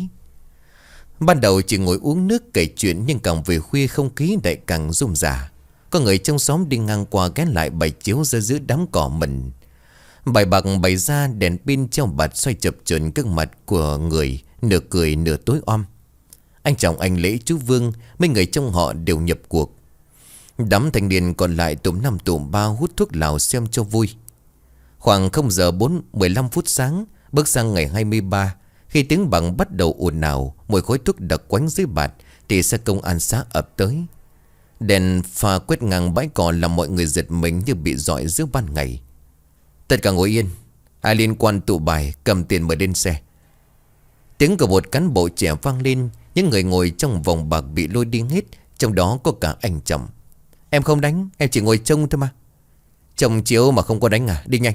Ban đầu chỉ ngồi uống nước kể chuyện, nhưng càng về khuya không khí lại càng rôm rả. Có người trong xóm đi ngang qua ghé lại bày chiếu ra giữa đám cỏ mần. Bài bạc bày ra, đèn pin treo bạt xoay chập chờn gương mặt của người, nửa cười nửa tối om. Anh Trọng, anh Lễ, chú Vương, mấy người trong họ đều nhập cuộc. Đám thanh niên còn lại tụm 5 tụm 3 hút thuốc lào xem cho vui. Khoảng 0 giờ 15 phút sáng, bước sang ngày 23, khi tiếng bằng bắt đầu ồn ào, mùi khói thuốc đặc quánh dưới bạt, thì xe công an xã ập tới. Đèn pha quét ngang bãi cỏ làm mọi người giật mình như bị dọi giữa ban ngày. "Tất cả ngồi yên, ai liên quan tụ bài, cầm tiền mời lên xe." Tiếng của một cán bộ trẻ vang lên. Những người ngồi trong vòng bạc bị lôi đi hết, trong đó có cả anh Trọng. "Em không đánh, em chỉ ngồi trông thôi mà." "Trông chiếu mà không có đánh à, đi nhanh."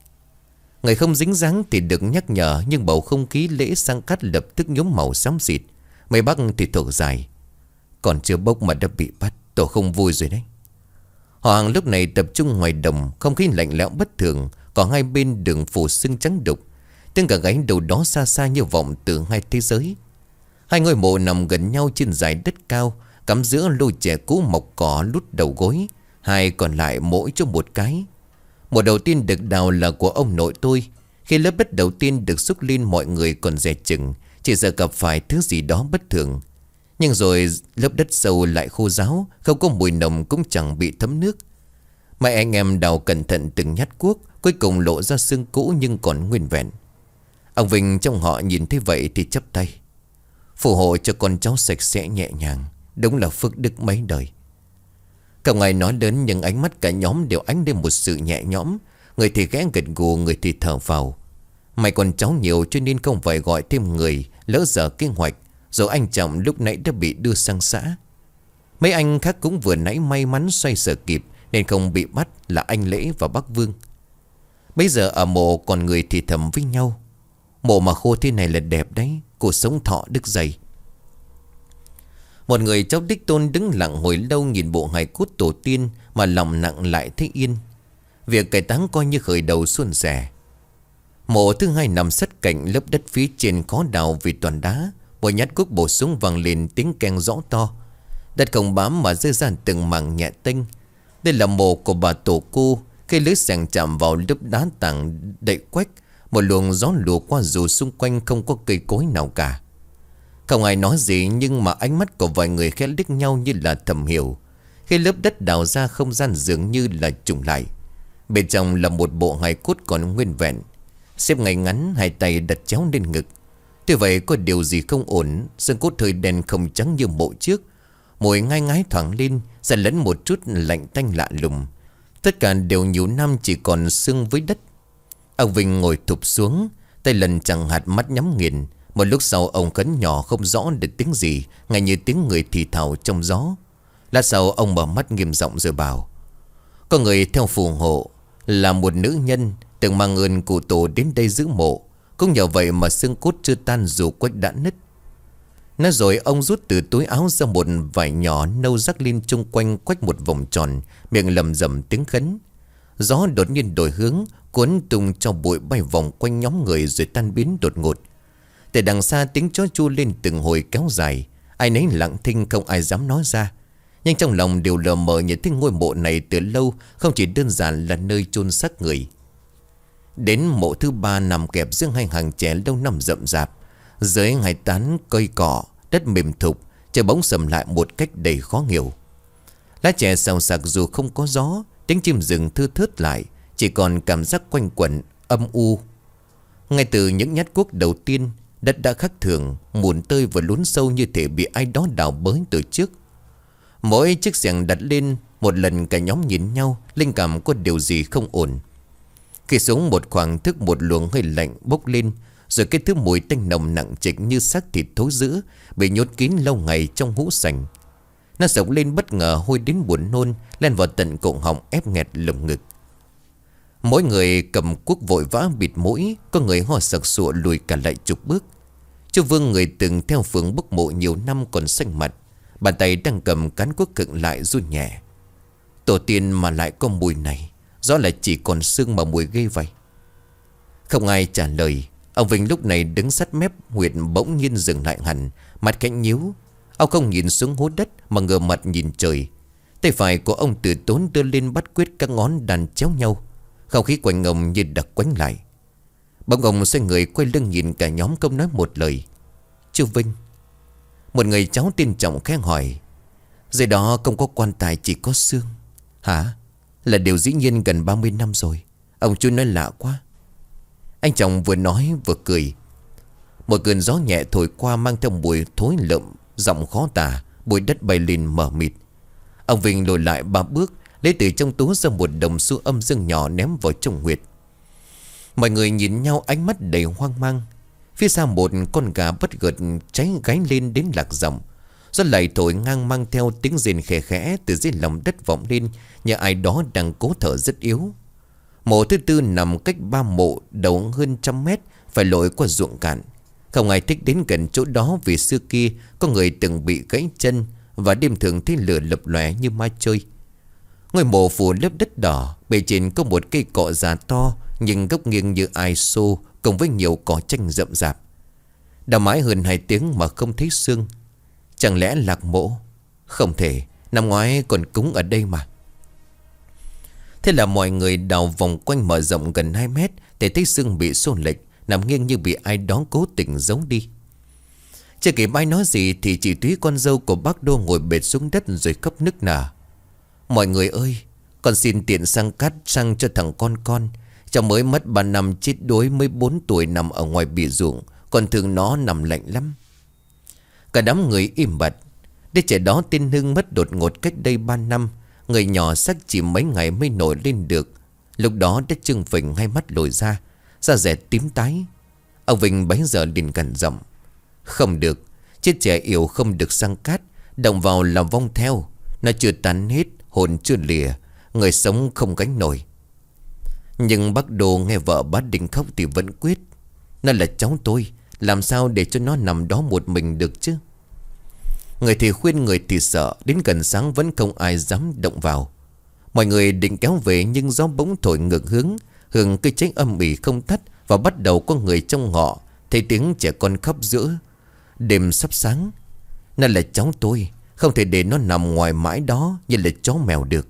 Người không dính dáng thì được nhắc nhở, nhưng bầu không khí lễ sang cắt lập tức nhuốm màu xám xịt. Mấy bác thì thở dài: "Còn chưa bốc mà đã bị bắt, tổ không vui rồi đấy." Họ hàng lúc này tập trung ngoài đồng, không khí lạnh lẽo bất thường. Còn hai bên đường phủ sương trắng đục, tiếng gà gáy đâu đó xa xa như vọng từ hai thế giới. Hai ngôi mộ nằm gần nhau trên dải đất cao, cắm giữa lô chè cũ mọc cỏ lút đầu gối. Hai còn lại mỗi cho một cái. Mộ đầu tiên được đào là của ông nội tôi. Khi lớp đất đầu tiên được xúc lên, mọi người còn dè chừng, chỉ sợ gặp phải thứ gì đó bất thường. Nhưng rồi lớp đất sâu lại khô ráo, không có mùi nồng cũng chẳng bị thấm nước. Mấy anh em đào cẩn thận từng nhát cuốc, cuối cùng lộ ra xương cũ nhưng còn nguyên vẹn. Ông Vinh trong họ nhìn thấy vậy thì chắp tay, phù hộ cho con cháu sạch sẽ nhẹ nhàng. Đúng là phước đức mấy đời. Không ai nói lớn nhưng ánh mắt cả nhóm đều ánh lên một sự nhẹ nhõm. Người thì ghé gật gù, người thì thở phào. May con cháu nhiều cho nên không phải gọi thêm người, lỡ dở kế hoạch. Rồi anh Trọng lúc nãy đã bị đưa sang xã. Mấy anh khác cũng vừa nãy may mắn xoay sở kịp nên không bị bắt, là anh Lễ và bác Vương. Bây giờ ở mộ còn người thì thầm với nhau, mộ mà khô thế này là đẹp đấy, cuộc sống thọ đức dày. Một người cháu đích tôn đứng lặng hồi lâu nhìn bộ hài cốt tổ tiên mà lòng nặng lại thấy yên. Việc cải táng coi như khởi đầu suôn sẻ. Mộ thứ hai nằm sát cạnh lớp đất phía trên khó đào vì toàn đá. Một nhát cuốc bổ súng vang lên tiếng keng rõ to. Đất không bám mà rơi ra từng mảng nhẹ tênh. Đây là mộ của bà tổ cô. Khi lưới xẻng chạm vào lớp đá tảng đậy quách, một luồng gió lùa qua dù xung quanh không có cây cối nào cả. Không ai nói gì nhưng mà ánh mắt của vài người khẽ liếc nhau như là thầm hiểu. Khi lớp đất đào ra không gian dường như là trùng lại. Bên trong là một bộ hài cốt còn nguyên vẹn, xếp ngay ngắn, hai tay đặt chéo lên ngực. Tuy vậy có điều gì không ổn, xương cốt hơi đen không trắng như mộ trước. Mùi ngai ngái thoảng lên, sẽ lẫn một chút lạnh tanh lạ lùng. Tất cả đều nhiều năm chỉ còn xương với đất. Ông Vinh ngồi thụp xuống, tay lần chẳng hạt, mắt nhắm nghiền. Một lúc sau ông khấn nhỏ không rõ được tiếng gì, ngay như tiếng người thì thào trong gió. Lát sau ông mở mắt nghiêm giọng rồi bảo: có người theo phù hộ, là một nữ nhân từng mang ơn cụ tổ đến đây giữ mộ. Cũng nhờ vậy mà xương cốt chưa tan dù quách đã nứt. Nói rồi ông rút từ túi áo ra một vải nhỏ nâu rắc lên chung quanh quách một vòng tròn, miệng lầm rầm tiếng khấn. Gió đột nhiên đổi hướng, cuốn tung cho bụi bay vòng quanh nhóm người rồi tan biến đột ngột. Từ đằng xa tiếng chó chu lên từng hồi kéo dài. Ai nấy lặng thinh không ai dám nói ra. Nhưng trong lòng đều lờ mờ nhận thấy ngôi mộ này từ lâu không chỉ đơn giản là nơi chôn xác người. Đến mộ thứ ba nằm kẹp giữa hai hàng trẻ lâu năm rậm rạp. Dưới hai tán cây cỏ, đất mềm thục, trời bóng sầm lại một cách đầy khó hiểu. Lá trẻ xào xạc dù không có gió, tiếng chim rừng thưa thớt lại, chỉ còn cảm giác quanh quẩn âm u. Ngay từ những nhát cuốc đầu tiên, đất đã khác thường, mùn tơi và lún sâu như thể bị ai đó đào bới từ trước. Mỗi chiếc xẻng đặt lên, một lần cả nhóm nhìn nhau, linh cảm có điều gì không ổn. Khi xuống một khoảng thức, một luồng hơi lạnh bốc lên, rồi cái thứ mùi tanh nồng nặng trịch như xác thịt thối rữa bị nhốt kín lâu ngày trong hũ sành. Nó sộc lên bất ngờ, hôi đến buồn nôn, len vào tận cổ họng ép nghẹt lồng ngực. Mỗi người cầm cuốc vội vã bịt mũi, có người ho sặc sụa lùi cả lại chục bước. Chú Vương, người từng theo phường bốc mộ nhiều năm, còn xanh mặt, bàn tay đang cầm cán cuốc khựng lại run nhẹ. Tổ tiên mà lại có mùi này, rõ là chỉ còn xương mà mùi ghê vậy. Không ai trả lời. Ông Vinh lúc này đứng sát mép huyệt bỗng nhiên dừng lại hẳn, mặt cánh nhíu. Ông không nhìn xuống hố đất mà ngửa mặt nhìn trời. Tay phải của ông từ tốn đưa lên bắt quyết các ngón đàn chéo nhau. Không khí quanh ông như đặc quánh lại. Bỗng ông xoay người quay lưng nhìn cả nhóm, không nói một lời. Chú Vinh. Một người cháu tên Trọng khẽ hỏi: dưới đó không có quan tài, chỉ có xương. Hả? Là điều dĩ nhiên gần 30 năm rồi. Ông chú nói lạ quá. Anh Trọng vừa nói vừa cười. Một cơn gió nhẹ thổi qua mang theo mùi thối lợm, giọng khó tả, bụi đất bay lên mờ mịt. Ông Vinh lùi lại 3 bước, lấy từ trong túi ra một đồng xu âm dương nhỏ ném vào trong huyệt. Mọi người nhìn nhau ánh mắt đầy hoang mang. Phía xa một con gà bất gợt cháy gáy lên đến lạc giọng. Gió lại thổi ngang mang theo tiếng rền khẽ khẽ từ dưới lòng đất vọng lên, như ai đó đang cố thở rất yếu. Mộ thứ tư nằm cách 3 mộ đầu hơn 100 mét, phải lội qua ruộng cạn. Không ai thích đến gần chỗ đó vì xưa kia có người từng bị gãy chân, và đêm thường thấy lửa lập lòe như ma chơi. Ngôi mộ phủ lớp đất đỏ, bề trên có một cây cọ già to nhưng gốc nghiêng như ai xô, cùng với nhiều cỏ chanh rậm rạp. Đào mãi hơn 2 tiếng mà không thấy xương. Chẳng lẽ lạc mộ? Không thể, năm ngoái còn cúng ở đây mà. Thế là mọi người đào vòng quanh mở rộng gần 2 mét để thấy xương bị xô lệch, nằm nghiêng như bị ai đó cố tình giấu đi. Chưa kịp ai nói gì thì chị Thúy con dâu của bác Đô ngồi bệt xuống đất rồi khóc nức nở. Mọi người ơi, con xin tiện sang cát sang cho thằng con. Cháu mới mất 3 năm chết đuối mới 4 tuổi nằm ở ngoài bìa ruộng. Còn thương nó nằm lạnh lắm. Cả đám người im bặt. Đứa trẻ đó tên Hưng mất đột ngột cách đây 3 năm. Người nhỏ xác chỉ mấy ngày mới nổi lên được. Lúc đó đã trưng phình hai mắt lồi ra, da dẻ tím tái. Ông Vinh bấy giờ liền cằn giọng: không được, chết trẻ yếu không được sang cát. Động vào là vong theo. Nó chưa tàn hết, hồn chưa lìa, người sống không gánh nổi. Nhưng bác Đô nghe vợ bác Định khóc thì vẫn quyết: nó là cháu tôi, làm sao để cho nó nằm đó một mình được chứ. Người thì khuyên người thì sợ. Đến gần sáng vẫn không ai dám động vào. Mọi người định kéo về nhưng gió bỗng thổi ngược hướng. Hương cây cháy âm ỉ không tắt. Và bắt đầu có người trong họ thấy tiếng trẻ con khóc giữa đêm sắp sáng. Nó là cháu tôi, không thể để nó nằm ngoài mãi đó như là chó mèo được.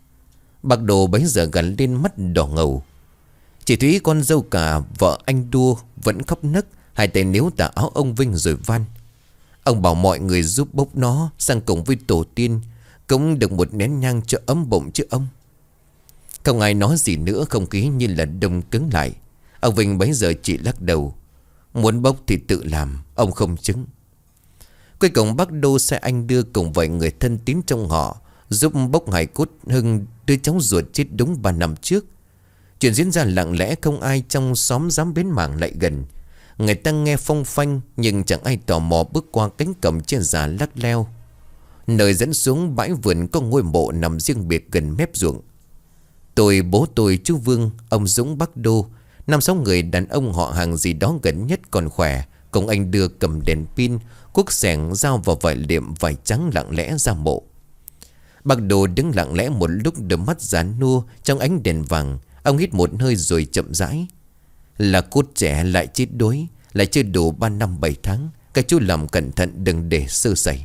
Bác Đồ bấy giờ gắn lên mắt đỏ ngầu. Chị Thúy con dâu cả vợ anh Đua vẫn khóc nấc, hai tay níu tà áo ông Vinh rồi van. Ông bảo mọi người giúp bốc nó sang cùng với tổ tiên, cũng được một nén nhang cho ấm bụng chứ ông. Không ai nói gì nữa, không khí như là đông cứng lại. Ông Vinh bấy giờ chỉ lắc đầu: muốn bốc thì tự làm, ông không chứng. Cuối cùng bác Đô sai anh đưa cùng vài người thân tín trong họ giúp bốc hài cốt Hưng, đứa cháu ruột chết đúng 3 năm trước. Chuyện diễn ra lặng lẽ, không ai trong xóm dám bén mảng lại gần. Người ta nghe phong phanh nhưng chẳng ai tò mò bước qua cánh cổng trên già lắc leo. Nơi dẫn xuống bãi vườn có ngôi mộ nằm riêng biệt gần mép ruộng. Tôi, bố tôi, chú Vương, ông Dũng, bác Đô, 5-6 người đàn ông họ hàng gì đó gần nhất còn khỏe, cùng anh đưa cầm đèn pin, cuốc xẻng, dao vào vải liệm vải trắng lặng lẽ ra mộ. Bác Đô đứng lặng lẽ một lúc, đôi mắt giàn nua trong ánh đèn vàng. Ông hít một hơi rồi chậm rãi: là cốt trẻ lại chết đuối, lại chưa đủ 3 năm 7 tháng. Các chú làm cẩn thận đừng để sơ sẩy.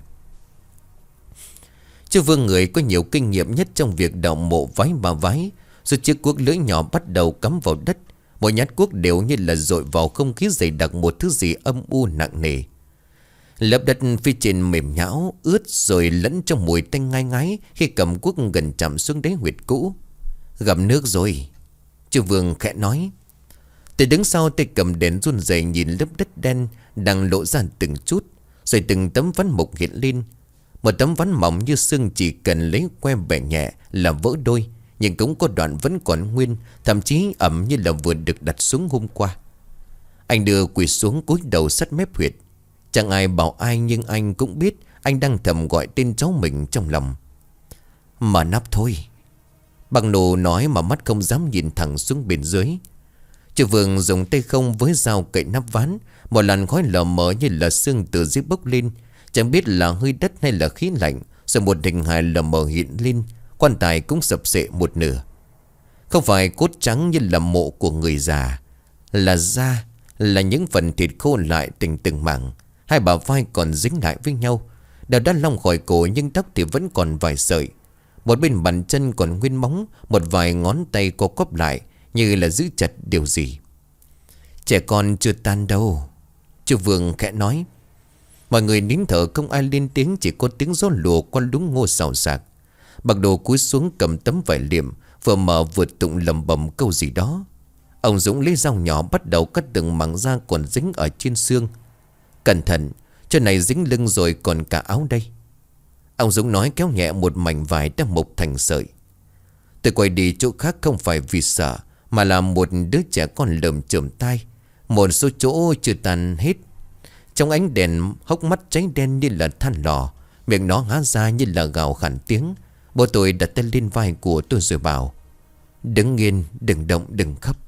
Chú Vương, người có nhiều kinh nghiệm nhất trong việc đào mộ, vái bà vái, rồi chiếc cuốc lưỡi nhỏ bắt đầu cắm vào đất. Mỗi nhát cuốc đều như là dội vào không khí dày đặc một thứ gì âm u nặng nề. Lớp đất phía trên mềm nhão, ướt rồi lẫn trong mùi tanh ngai ngái khi cầm cuốc gần chạm xuống đáy huyệt cũ. Gặp nước rồi, chú Vương khẽ nói. Tôi đứng sau, tay cầm đèn run rẩy nhìn lớp đất đen đang lộ ra từng chút, rồi từng tấm ván mục hiện lên. Một tấm ván mỏng như xương, chỉ cần lấy que bẻ nhẹ là vỡ đôi, nhưng cũng có đoạn vẫn còn nguyên, thậm chí ẩm như là vừa được đặt xuống hôm qua. Anh đưa quỳ xuống cúi đầu sát mép huyệt. Chẳng ai bảo ai, nhưng anh cũng biết anh đang thầm gọi tên cháu mình trong lòng. Mở nắp thôi, Bằng nụ nói mà mắt không dám nhìn thẳng xuống bên dưới. Chú Vương dùng tay không với dao cậy nắp ván. Một làn khói lờ mờ như là sương từ dưới bốc lên, chẳng biết là hơi đất hay là khí lạnh. Rồi một hình hài lờ mờ hiện lên. Quan tài cũng sập xệ một nửa. Không phải cốt trắng như là mộ của người già, là da, là những phần thịt khô lại từng từng mảng. Hai bả vai còn dính lại với nhau. Đầu đã long khỏi cổ nhưng tóc thì vẫn còn vài sợi. Một bên bàn chân còn nguyên móng, một vài ngón tay co quắp lại như là giữ chặt điều gì. Trẻ con chưa tan đâu, chú Vương khẽ nói. Mọi người nín thở, không ai lên tiếng, chỉ có tiếng gió lùa qua luống ngô xào xạc. Bạc Đồ cúi xuống cầm tấm vải liệm, vừa mở vừa tụng lẩm bẩm câu gì đó. Ông Dũng lấy dao nhỏ bắt đầu cắt từng mảng da còn dính ở trên xương. Cẩn thận, chỗ này dính lưng rồi còn cả áo đây. Ông Dũng nói, kéo nhẹ một mảnh vải đang mộc thành sợi. Tôi quay đi chỗ khác không phải vì sợ, mà là một đứa trẻ con lởm chởm tai. Một số chỗ chưa tan hết. Trong ánh đèn, hốc mắt cháy đen như là than lò, miệng nó há ra như là gào khản tiếng. Bố tôi đặt tay lên vai của tôi rồi bảo: đứng yên, đừng động, đừng khóc.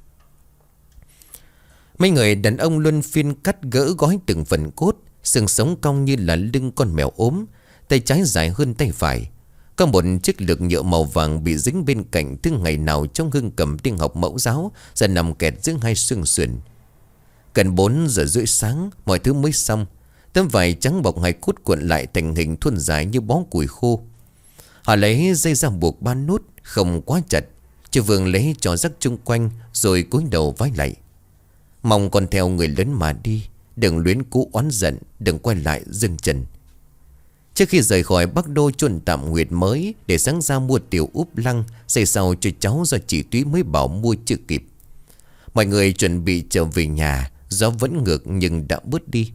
Mấy người đàn ông luân phiên cắt gỡ gói từng phần cốt. Xương sống cong như là lưng con mèo ốm, tay trái dài hơn tay phải. Có một chiếc lược nhựa màu vàng bị dính bên cạnh, từ ngày nào trong Hưng cầm đi học mẫu giáo ra nằm kẹt giữa hai xương sườn. Gần 4 giờ rưỡi sáng, mọi thứ mới xong. Tấm vải trắng bọc hài cốt cuộn lại thành hình thuôn dài như bó củi khô. Họ lấy dây ra buộc 3 nút, không quá chặt. Chú Vương lấy trò rắc chung quanh rồi cúi đầu vái lạy. Mong con theo người lớn mà đi, đừng luyến cũ oán giận, đừng quay lại dừng chân. Trước khi rời khỏi Bắc Đô chôn tạm Nguyệt mới, để sáng ra mua tiểu úp lăng xây sau cho cháu do chị Túy mới bảo mua chưa kịp. Mọi người chuẩn bị trở về nhà. Gió vẫn ngược nhưng đã bớt đi.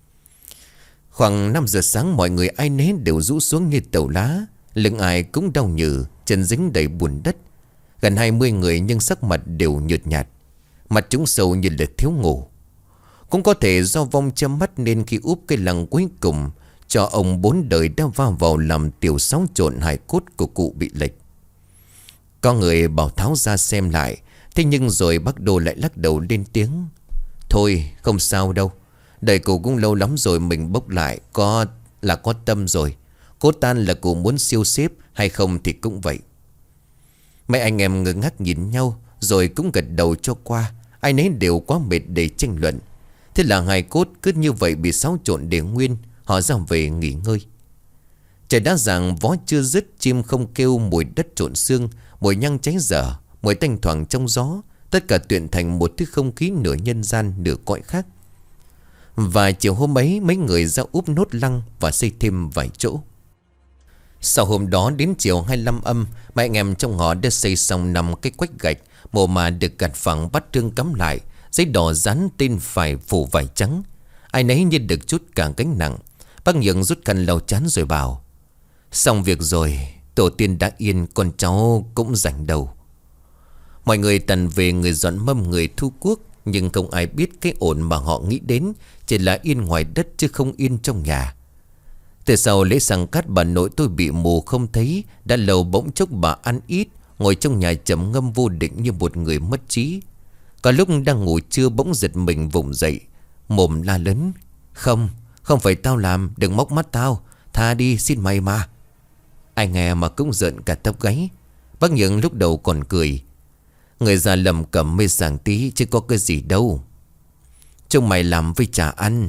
Khoảng 5 giờ sáng, mọi người ai nấy đều rũ xuống như tàu lá. Lưng ai cũng đau nhừ, chân dính đầy bùn đất. Gần 20 người nhưng sắc mặt đều nhợt nhạt. Mặt chúng sâu như là thiếu ngủ. Cũng có thể do vong châm mắt nên khi úp cây lăng cuối cùng cho ông 4 đời đã vào làm tiểu xáo trộn hài cốt của cụ bị lệch. Có người bảo tháo ra xem lại. Thế nhưng rồi bác Đô lại lắc đầu lên tiếng: thôi không sao đâu, đời cụ cũng lâu lắm rồi, mình bốc lại có tâm rồi. Cốt tan là cụ muốn siêu xếp hay không thì cũng vậy. Mấy anh em ngơ ngác nhìn nhau rồi cũng gật đầu cho qua. Ai nấy đều quá mệt để tranh luận. Thế là hài cốt cứ như vậy bị xáo trộn để nguyên. Họ ra về nghỉ ngơi. Trời đã rạng, vó chưa dứt, chim không kêu, mùi đất trộn xương, mùi nhang cháy dở, mùi tanh thoảng trong gió. Tất cả tuyển thành một thứ không khí nửa nhân gian nửa cõi khác. Và chiều hôm ấy, mấy người ra úp nốt lăng và xây thêm vài chỗ. Sau hôm đó đến chiều 25 âm, mấy anh em trong họ đã xây xong 5 cái quách gạch. Mồ mà được gạt phẳng, bắt trương cắm lại, giấy đỏ dán tên phải phủ vải trắng. Ai nấy như được chút cả gánh nặng. Bác Nhượng rút khăn lau chán rồi bảo: xong việc rồi, tổ tiên đã yên, con cháu cũng rảnh đầu. Mọi người tàn về, người dọn mâm, người thu cuốc. Nhưng không ai biết cái ổn mà họ nghĩ đến chỉ là yên ngoài đất chứ không yên trong nhà. Từ sau lễ sang cát, bà nội tôi bị mù không thấy. Đã lâu bỗng chốc bà ăn ít, ngồi trong nhà trầm ngâm vô định như một người mất trí. Cả lúc đang ngủ trưa bỗng giật mình vùng dậy, mồm la lớn: Không phải tao làm, đừng móc mắt tao, tha đi xin mày mà. Ai nghe mà cũng giận cả tóc gáy. Bác Nhượng lúc đầu còn cười: người già lầm cầm mê sảng tí chứ có cái gì đâu, trông mày làm với chả ăn.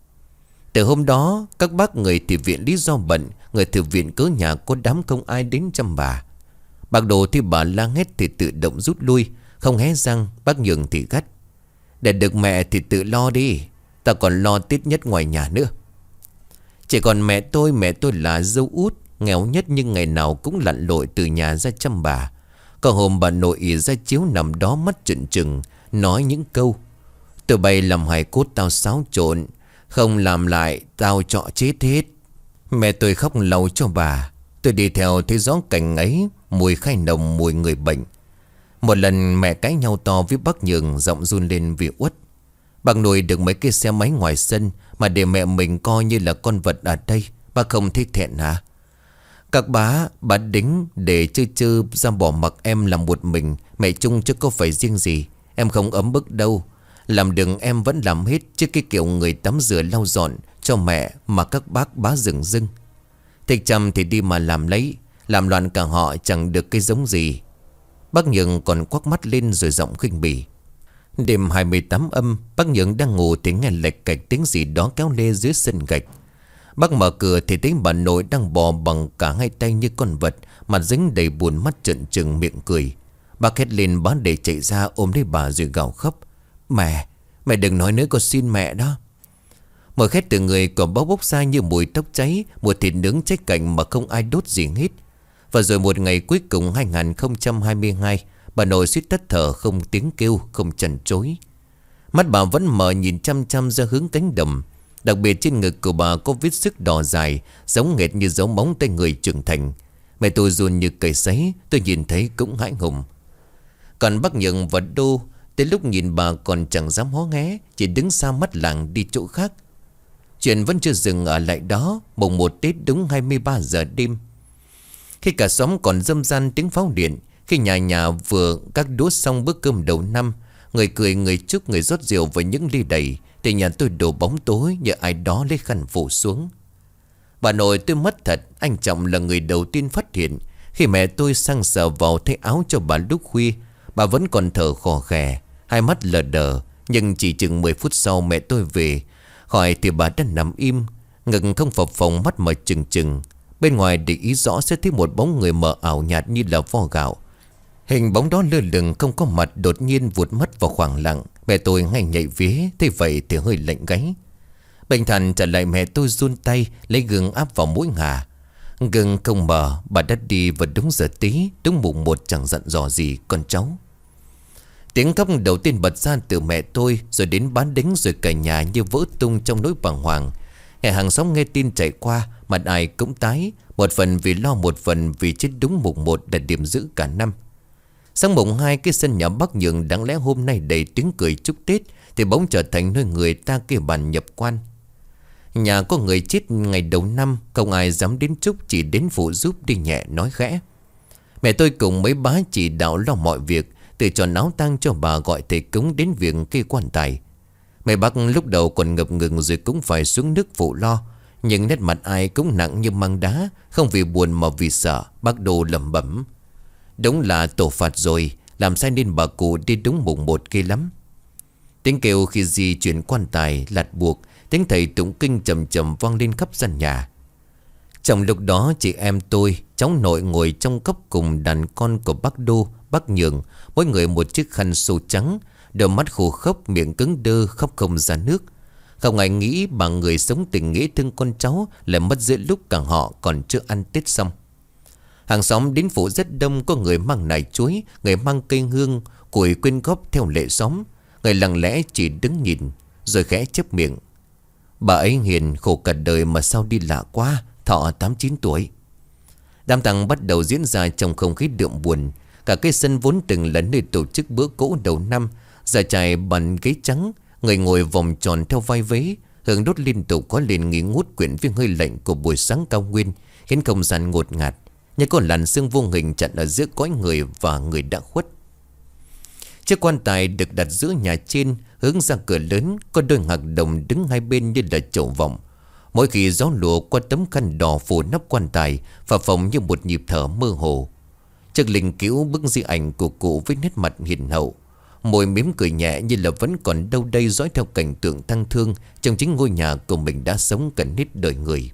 Từ hôm đó các bác người thì viện lý do bận, người thì viện cớ nhà có đám không ai đến chăm bà. Bác Đồ thì bà la hét thì tự động rút lui, không hé răng. Bác Nhường thì gắt: để được mẹ thì tự lo đi, ta còn lo tít nhất ngoài nhà nữa. Chỉ còn mẹ tôi là dâu út, nghèo nhất nhưng ngày nào cũng lặn lội từ nhà ra chăm bà. Có hôm bà nội ỉ ra chiếu nằm đó mắt trừng trừng, nói những câu: tụi bay làm hài cốt tao xáo trộn, không làm lại tao trọ chết hết. Mẹ tôi khóc lau cho bà. Tôi đi theo thấy gió cảnh ấy, mùi khai nồng, mùi người bệnh. Một lần mẹ cãi nhau to với bác Nhường, giọng run lên vì uất. Bác nuôi được mấy cái xe máy ngoài sân mà để mẹ mình coi như là con vật ở đây, bác không thấy thẹn hả? Các bà đính để chơi ra bỏ mặc em làm một mình. Mẹ chung chứ có phải riêng gì. Em không ấm bức đâu. Làm đường em vẫn làm hết, chứ cái kiểu người tắm rửa lau dọn cho mẹ mà các bá rừng rưng. Thích chăm thì đi mà làm lấy, làm loạn cả họ chẳng được cái giống gì. Bác Nhường còn quắc mắt lên rồi giọng khinh bỉ. Đêm 28 âm, bác Nhường đang ngủ thì nghe lệch cạch tiếng gì đó kéo lê dưới sân gạch. Bác mở cửa thì thấy bà nội đang bò bằng cả hai tay như con vật, mặt dính đầy buồn, mắt trợn trừng miệng cười. Bác hét lên, bá để chạy ra ôm lấy bà rồi gào khóc: Mẹ đừng nói nữa, con xin mẹ đó. Mùi khét từ người của bác bốc ra như mùi tóc cháy, mùi thịt nướng cháy cạnh mà không ai đốt gì hết. Và rồi một ngày cuối cùng 2022, bà nội suýt tắt thở, không tiếng kêu, không chần chối. Mắt bà vẫn mở nhìn chăm chăm ra hướng cánh đồng. Đặc biệt trên ngực của bà có vết sức đỏ dài, giống nghệt như dấu móng tay người trưởng thành. Mẹ tôi run như cầy sấy, tôi nhìn thấy cũng hãi hùng. Còn bác Nhượng và Đô, tới lúc nhìn bà còn chẳng dám hó nghé, chỉ đứng xa mắt làng đi chỗ khác. Chuyện vẫn chưa dừng ở lại đó. Mùng 1 Tết đúng 23 giờ đêm, khi cả xóm còn râm ran tiếng pháo điện, khi nhà nhà vừa các đũa xong bữa cơm đầu năm, người cười, người chúc, người rót rượu với những ly đầy, thì nhà tôi đổ bóng tối như ai đó lấy khăn phủ xuống. Bà nội tôi mất thật. Anh Trọng là người đầu tiên phát hiện. Khi mẹ tôi sang sờ vào thấy áo cho bà lúc khuya, bà vẫn còn thở khò khè, hai mắt lờ đờ. Nhưng chỉ chừng 10 phút sau mẹ tôi về khỏi thì bà đã nằm im, ngực không phập phồng, mắt mở trừng trừng. Bên ngoài để ý rõ sẽ thấy một bóng người mờ ảo nhạt như là vo gạo. Hình bóng đó lơ lửng không có mặt đột nhiên vụt mất vào khoảng lặng. Mẹ tôi ngay nhảy vía. Thế vậy thì hơi lạnh gáy. Bình thản trả lại mẹ tôi run tay lấy gương áp vào mũi ngà. Gương không mở. Bà đã đi vào đúng giờ tí. Đúng mùng 1 chẳng dặn dò gì con cháu. Tiếng khóc đầu tiên bật ra từ mẹ tôi, rồi đến bán đính, rồi cả nhà như vỡ tung trong nỗi bàng hoàng. Hàng xóm nghe tin chạy qua, mặt ai cũng tái. Một phần vì lo, một phần vì chết đúng mùng 1 là điểm giữ cả năm. Sáng mùng 2, cái sân nhà bác Nhường đáng lẽ hôm nay đầy tiếng cười chúc Tết thì bỗng trở thành nơi người ta kê bàn nhập quan. Nhà có người chết ngày đầu năm, không ai dám đến chúc, chỉ đến phụ giúp đi nhẹ nói khẽ. Mẹ tôi cùng mấy bá chỉ đạo lo mọi việc, từ chọn áo tang cho bà, gọi thầy cúng đến việc kê quan tài. Mấy bác lúc đầu còn ngập ngừng rồi cũng phải xuống nước phụ lo. Nhưng nét mặt ai cũng nặng như măng đá, không vì buồn mà vì sợ. Bác Đô lẩm bẩm: đúng là tổ phạt rồi, làm sai nên bà cụ đi đúng mùng 1 ghê lắm. Tiếng kêu khi di chuyển quan tài lạt buộc, tiếng thầy tụng kinh trầm trầm vang lên khắp gian nhà. Trong lúc đó chị em tôi, cháu nội ngồi trong cốc cùng đàn con của bác Đô, bác Nhường, mỗi người một chiếc khăn xô trắng, đôi mắt khô khốc, miệng cứng đơ, khóc không ra nước. Không ai nghĩ bà người sống tình nghĩa thương con cháu lại mất giữa lúc cả họ còn chưa ăn Tết xong. Hàng xóm đến phụ rất đông, có người mang nải chuối, người mang cây hương, củi quyên góp theo lệ xóm. Người lặng lẽ chỉ đứng nhìn, rồi khẽ chép miệng: bà ấy hiền khổ cả đời mà sao đi lạ quá, thọ 89 tuổi. Đám tang bắt đầu diễn ra trong không khí đượm buồn. Cả cái sân vốn từng là nơi tổ chức bữa cỗ đầu năm, giờ trải bàn ghế trắng, người ngồi vòng tròn theo vai vế, hương đốt liên tục có lên nghi ngút quyện với hơi lạnh của buổi sáng cao nguyên, khiến không gian ngột ngạt như có làn sương vô hình chặn ở giữa cõi người và người đã khuất. Chiếc quan tài được đặt giữa nhà trên, hướng ra cửa lớn, có đôi ngạc đồng đứng hai bên như là chậu vọng. Mỗi khi gió lùa qua tấm khăn đỏ phủ nắp quan tài, phập phồng như một nhịp thở mơ hồ. Chiếc linh cữu bức di ảnh của cụ với nét mặt hiền hậu, môi mím cười nhẹ như là vẫn còn đâu đây dõi theo cảnh tượng tang thương trong chính ngôi nhà của mình đã sống gần hết đời người.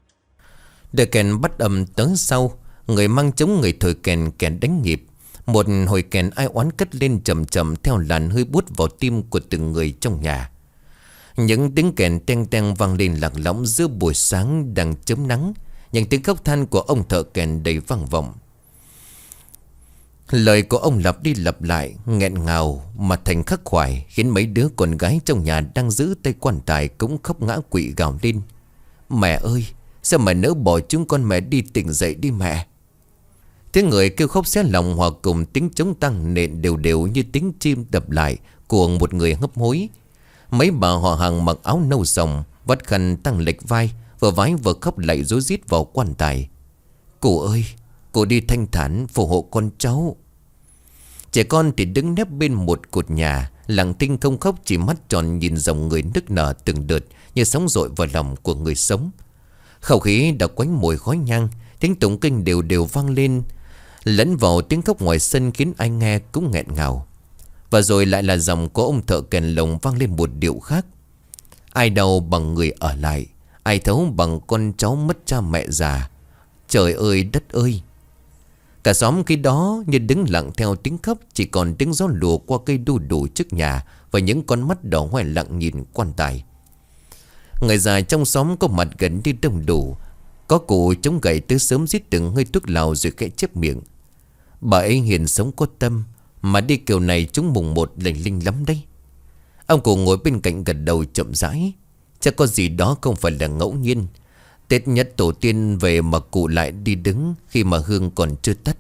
Đời kèn bắt âm tới sau, người mang trống, người thổi kèn, kèn đánh nhịp. Một hồi kèn ai oán cất lên chậm chậm theo làn hơi bút vào tim của từng người trong nhà. Những tiếng kèn teng teng vang lên lạc lõng giữa buổi sáng đang chớm nắng. Những tiếng khóc than của ông thợ kèn đầy vang vọng. Lời của ông lặp đi lặp lại, nghẹn ngào mà thành khắc khoải, khiến mấy đứa con gái trong nhà đang giữ tay quan tài cũng khóc ngã quỵ gào lên: mẹ ơi, sao mẹ nỡ bỏ chúng con, mẹ đi tỉnh dậy đi mẹ. Tiếng người kêu khóc xé lòng hòa cùng tiếng trống tăng nện đều đều như tiếng chim đập lại của một người hấp hối. Mấy bà họ hàng mặc áo nâu sòng, vắt khăn tăng lệch vai, vừa vái vừa khóc lạy rối rít vào quan tài: cụ ơi, cụ đi thanh thản phù hộ con cháu. Trẻ con thì đứng nép bên một cột nhà, lặng thinh không khóc, chỉ mắt tròn nhìn dòng người nức nở từng đợt như sóng dội vào lòng của người sống. Không khí đã quánh mùi khói nhang, tiếng tụng kinh đều đều vang lên, lẫn vào tiếng khóc ngoài sân khiến ai nghe cũng nghẹn ngào. Và rồi lại là giọng của ông thợ kèn lồng vang lên một điệu khác: ai đau bằng người ở lại, ai thấu bằng con cháu mất cha mẹ già. Trời ơi đất ơi. Cả xóm khi đó như đứng lặng theo tiếng khóc, chỉ còn tiếng gió lùa qua cây đu đủ trước nhà và những con mắt đỏ hoe lặng nhìn quan tài. Người già trong xóm có mặt gần như đông đủ. Có cụ chống gậy tới sớm rít từng hơi thuốc lào rồi khẽ chép miệng: bà ấy hiền sống có tâm, mà đi kiểu này chúng mùng 1 lành linh lắm đấy. Ông cụ ngồi bên cạnh gật đầu chậm rãi: chắc có gì đó không phải là ngẫu nhiên. Tết nhất tổ tiên về mà cụ lại đi đứng khi mà hương còn chưa tắt.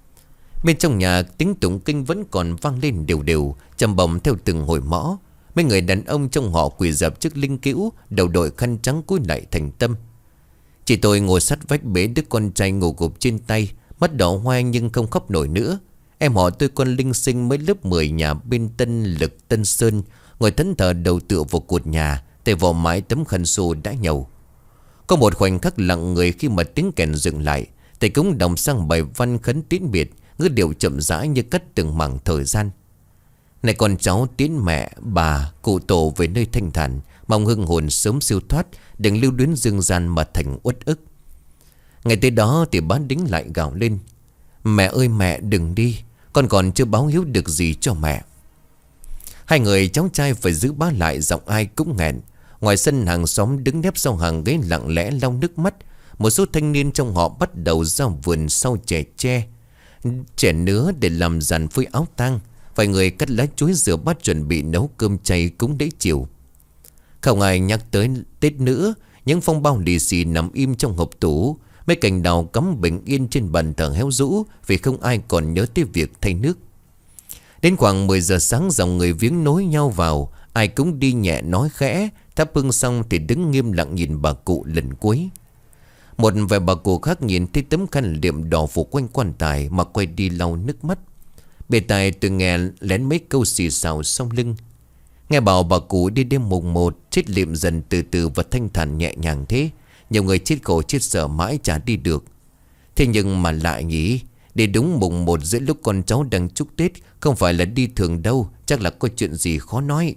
Bên trong nhà tiếng tụng kinh vẫn còn vang lên đều đều, trầm bồng theo từng hồi mõ. Mấy người đàn ông trong họ quỳ dập trước linh cữu, đầu đội khăn trắng cúi lại thành tâm. Chị tôi ngồi sát vách bế đứa con trai ngủ gục trên tay, mắt đỏ hoe nhưng không khóc nổi nữa. Em họ tôi con Linh Sinh mới lớp 10 nhà bên Tân Lực Tân Sơn, ngồi thẫn thờ đầu tựa vào cột nhà, tay vò mái tấm khăn xô đã nhầu. Có một khoảnh khắc lặng người khi mà tiếng kèn dừng lại. Thầy cúng đồng sang bài văn khấn tín biệt, ngữ điệu chậm rãi như cắt từng mảng thời gian: này con cháu tiến mẹ, bà, cụ tổ về nơi thanh thản, mong hương hồn sớm siêu thoát, đừng lưu luyến dương gian mà thành uất ức. Ngày tới đó thì bán đính lại gào lên: mẹ ơi mẹ đừng đi, Con còn chưa báo hiếu được gì cho mẹ. Hai người cháu trai phải giữ bá lại, giọng ai cũng nghẹn. Ngoài sân, hàng xóm đứng nép sau hàng ghế lặng lẽ lau nước mắt. Một số thanh niên trong họ bắt đầu ra vườn sau chẻ tre, chẻ nứa để làm dàn phơi áo tang. Vài người cắt lá chuối rửa bát chuẩn bị nấu cơm chay cúng lễ chiều. Không ai nhắc tới Tết nữa. Những phong bao lì xì nằm im trong hộp tủ. Mấy cành đào cắm bình yên trên bàn thờ héo rũ, vì không ai còn nhớ tới việc thay nước. Đến khoảng 10 giờ sáng, dòng người viếng nối nhau vào. Ai cũng đi nhẹ nói khẽ. Thắp hương xong thì đứng nghiêm lặng nhìn bà cụ lần cuối. Một vài bà cụ khác nhìn thấy tấm khăn liệm đỏ phủ quanh quan tài mà quay đi lau nước mắt. Bề tai tôi nghe lén mấy câu xì xào sau lưng. Nghe bảo bà cụ đi đêm mùng 1, chết liệm dần từ từ và thanh thản nhẹ nhàng thế. Nhiều người chết khổ chết sợ mãi chả đi được. Thế nhưng mà lại nhỉ, đi đúng mùng 1 giữa lúc con cháu đang chúc Tết không phải là đi thường đâu, chắc là có chuyện gì khó nói.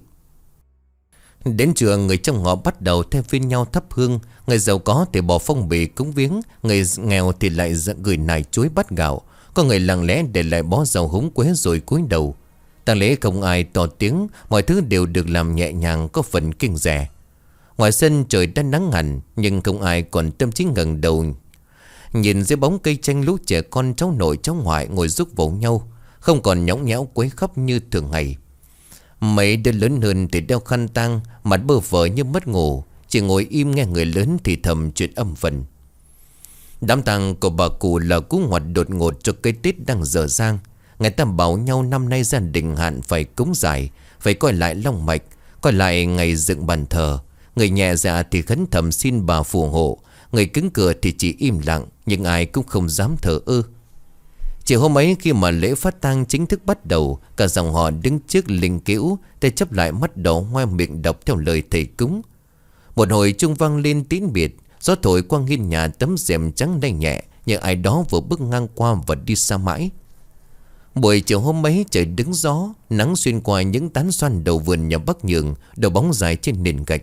Đến trưa, người trong họ bắt đầu thay phiên nhau thắp hương. Người giàu có thì bỏ phong bì cúng viếng, người nghèo thì lại gửi nải chuối bát gạo. Có người lặng lẽ để lại bó dầu húng quế rồi cúi đầu. Tang lễ không ai to tiếng, mọi thứ đều được làm nhẹ nhàng, có phần kiêng dè. Ngoài sân trời đã nắng hẳn, nhưng không ai còn tâm trí ngẩng đầu nhìn dưới bóng cây chanh, lũ trẻ con cháu nội cháu ngoại ngồi rúc vỗ nhau, không còn nhõng nhẽo quấy khóc như thường ngày. Mấy đứa lớn hơn thì đeo khăn tang, mặt bơ phờ như mất ngủ, chỉ ngồi im nghe người lớn thì thầm chuyện âm vần. Đám tang của bà cụ là cú ngoặt đột ngột cho cái Tết đang dở dang. Người ta bảo nhau năm nay gia đình Hạn phải cúng giải, phải coi lại long mạch, coi lại ngày dựng bàn thờ. Người nhẹ dạ thì khấn thầm xin bà phù hộ, người cứng cựa thì chỉ im lặng, nhưng ai cũng không dám thờ ơ. Chiều hôm ấy, khi mà lễ phát tang chính thức bắt đầu, cả dòng họ đứng trước linh cữu, tay chắp lại mắt đỏ ngoe miệng đọc theo lời thầy cúng. Một hồi chuông vang lên tín biệt, gió thổi qua hiên nhà tấm rèm trắng đay nhẹ, như ai đó vừa bước ngang qua và đi xa mãi. Buổi chiều hôm ấy trời đứng gió, nắng xuyên qua những tán xoan đầu vườn nhà Bắc Nhường, đầu bóng dài trên nền gạch.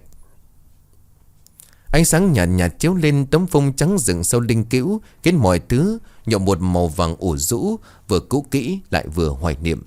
Ánh sáng nhạt nhạt chiếu lên tấm phông trắng dựng sau linh cữu, khiến mọi thứ nhộn một màu vàng ủ rũ, vừa cũ kỹ lại vừa hoài niệm.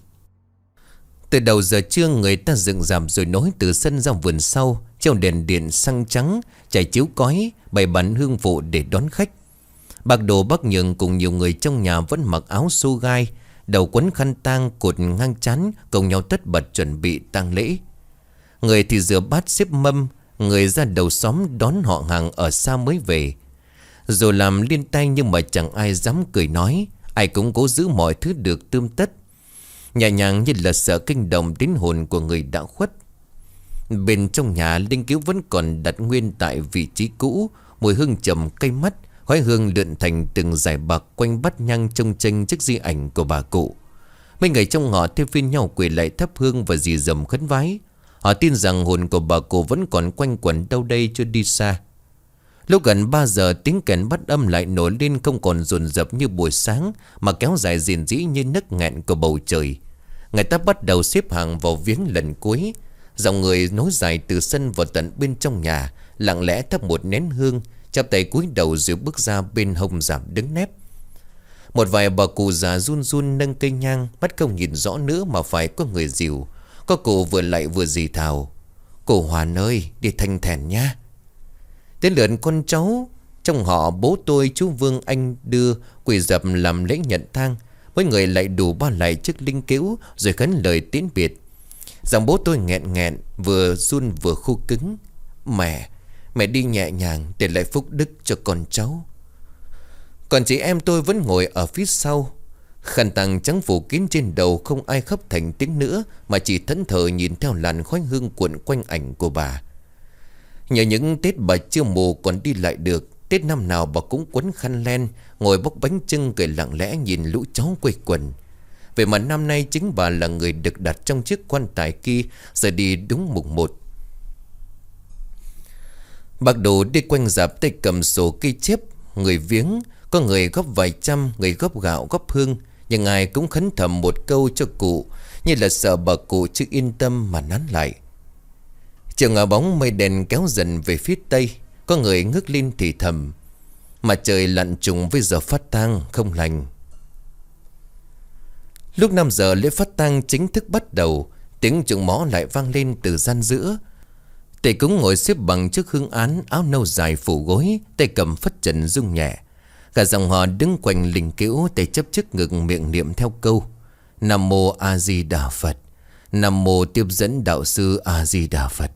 Từ đầu giờ trưa, người ta dựng rạp rồi nối từ sân ra vườn sau, treo đèn điện xăng trắng, trải chiếu cói, bày bán hương vụ để đón khách. Bác Đồ Bắc Nhường cùng nhiều người trong nhà vẫn mặc áo xô gai, đầu quấn khăn tang cột ngang trán, cùng nhau tất bật chuẩn bị tang lễ. Người thì rửa bát xếp mâm, người ra đầu xóm đón họ hàng ở xa mới về. Dù làm liên tay nhưng mà chẳng ai dám cười nói, ai cũng cố giữ mọi thứ được tươm tất, nhẹ nhàng như là sợ kinh động đến hồn của người đã khuất. Bên trong nhà, linh cữu vẫn còn đặt nguyên tại vị trí cũ, mùi hương trầm cây mắt, khói hương lượn thành từng dải bạc quanh bát nhang trông chênh trước di ảnh của bà cụ. Mấy người trong họ theo phiên nhau quỳ lại thắp hương và rì rầm khấn vái. Họ tin rằng hồn của bà cụ vẫn còn quanh quẩn đâu đây chưa đi xa. Lúc gần 3 giờ, tiếng kèn bắt âm lại nổi lên, không còn dồn dập như buổi sáng, mà kéo dài rền rĩ như nấc nghẹn của bầu trời. Người ta bắt đầu xếp hàng vào viếng lần cuối. Dòng người nối dài từ sân vào tận bên trong nhà, lặng lẽ thắp một nén hương, chắp tay cúi đầu rồi bước ra bên hông rạp đứng nép. Một vài bà cụ già run run nâng cây nhang, mắt không nhìn rõ nữa mà phải có người dìu. Có cụ vừa lại vừa rì thào: "Cô Hoàn ơi, đi thanh thản nha." Đến lượt con cháu trong họ, bố tôi, chú Vương Anh đưa quỳ dập làm lễ nhận tang. Mỗi người lại đủ ba lại trước linh cữu rồi khấn lời tiễn biệt. Giọng bố tôi nghẹn nghẹn, vừa run vừa khô cứng: Mẹ đi nhẹ nhàng để lại phúc đức cho con cháu." Còn chị em tôi vẫn ngồi ở phía sau, khăn tang trắng phủ kín trên đầu, không ai khóc thành tiếng nữa, mà chỉ thẫn thờ nhìn theo làn khói hương cuộn quanh ảnh của bà. Nhờ những Tết bà chưa mù còn đi lại được, Tết năm nào bà cũng quấn khăn len, ngồi bốc bánh chưng cười lặng lẽ nhìn lũ cháu quây quần. Vậy mà năm nay chính bà là người được đặt trong chiếc quan tài kia, giờ đi đúng mùng 1. Bác Đồ đi quanh rạp tay cầm sổ ghi chép người viếng. Có người góp vài trăm, người góp gạo góp hương, nhưng ai cũng khấn thầm một câu cho cụ, như là sợ bà cụ chưa yên tâm mà nán lại. Chiều ngả bóng mây đen kéo dần về phía tây. Có người ngước lên thì thầm: "Mà trời lặn trùng với giờ phát tang không lành." Lúc 5 giờ lễ phát tang chính thức bắt đầu. Tiếng trùng mõ lại vang lên từ gian giữa. Thầy cúng ngồi xếp bằng trước hương án, áo nâu dài phủ gối, tay cầm phất trần rung nhẹ. Cả dòng họ đứng quanh linh cữu, tay chấp trước ngực miệng niệm theo câu: Nam mô A Di Đà Phật, Nam mô tiếp dẫn đạo sư A Di Đà Phật.